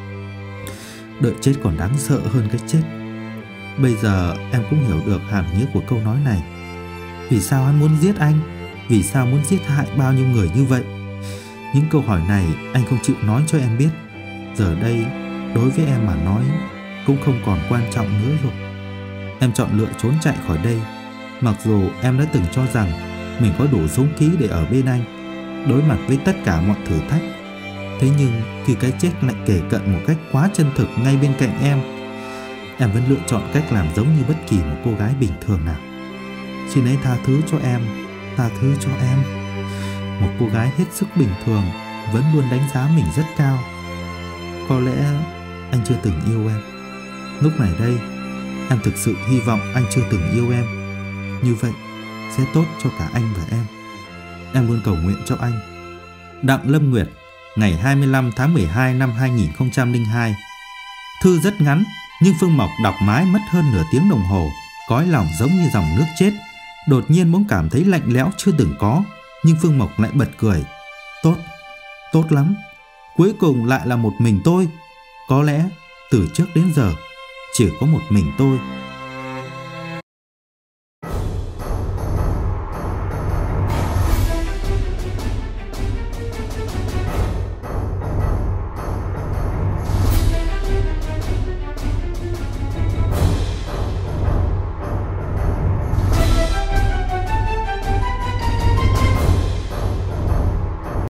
Đợi chết còn đáng sợ hơn cái chết. Bây giờ em cũng hiểu được hàm nghĩa của câu nói này. Vì sao anh muốn giết anh? Vì sao muốn giết hại bao nhiêu người như vậy? Những câu hỏi này anh không chịu nói cho em biết. Giờ đây, đối với em mà nói cũng không còn quan trọng nữa rồi. Em chọn lựa trốn chạy khỏi đây, mặc dù em đã từng cho rằng mình có đủ dũng khí để ở bên anh, đối mặt với tất cả mọi thử thách. Thế nhưng khi cái chết lại kề cận một cách quá chân thực ngay bên cạnh em, em vẫn lựa chọn cách làm giống như bất kỳ một cô gái bình thường nào. Xin hãy tha thứ cho em, tha thứ cho em. Một cô gái hết sức bình thường vẫn luôn đánh giá mình rất cao. Có lẽ anh chưa từng yêu em. Lúc này đây, em thực sự hy vọng anh chưa từng yêu em. Như vậy sẽ tốt cho cả anh và em. Em luôn cầu nguyện cho anh. Đặng Lâm Nguyệt, ngày hai mươi lăm tháng mười hai năm hai nghìn không trăm lẻ hai. Thư rất ngắn, nhưng Phương Mộc đọc mãi mất hơn nửa tiếng đồng hồ. Cõi lòng giống như dòng nước chết. Đột nhiên bỗng cảm thấy lạnh lẽo chưa từng có. Nhưng Phương Mộc lại bật cười. Tốt, tốt lắm. Cuối cùng lại là một mình tôi. Có lẽ từ trước đến giờ chỉ có một mình tôi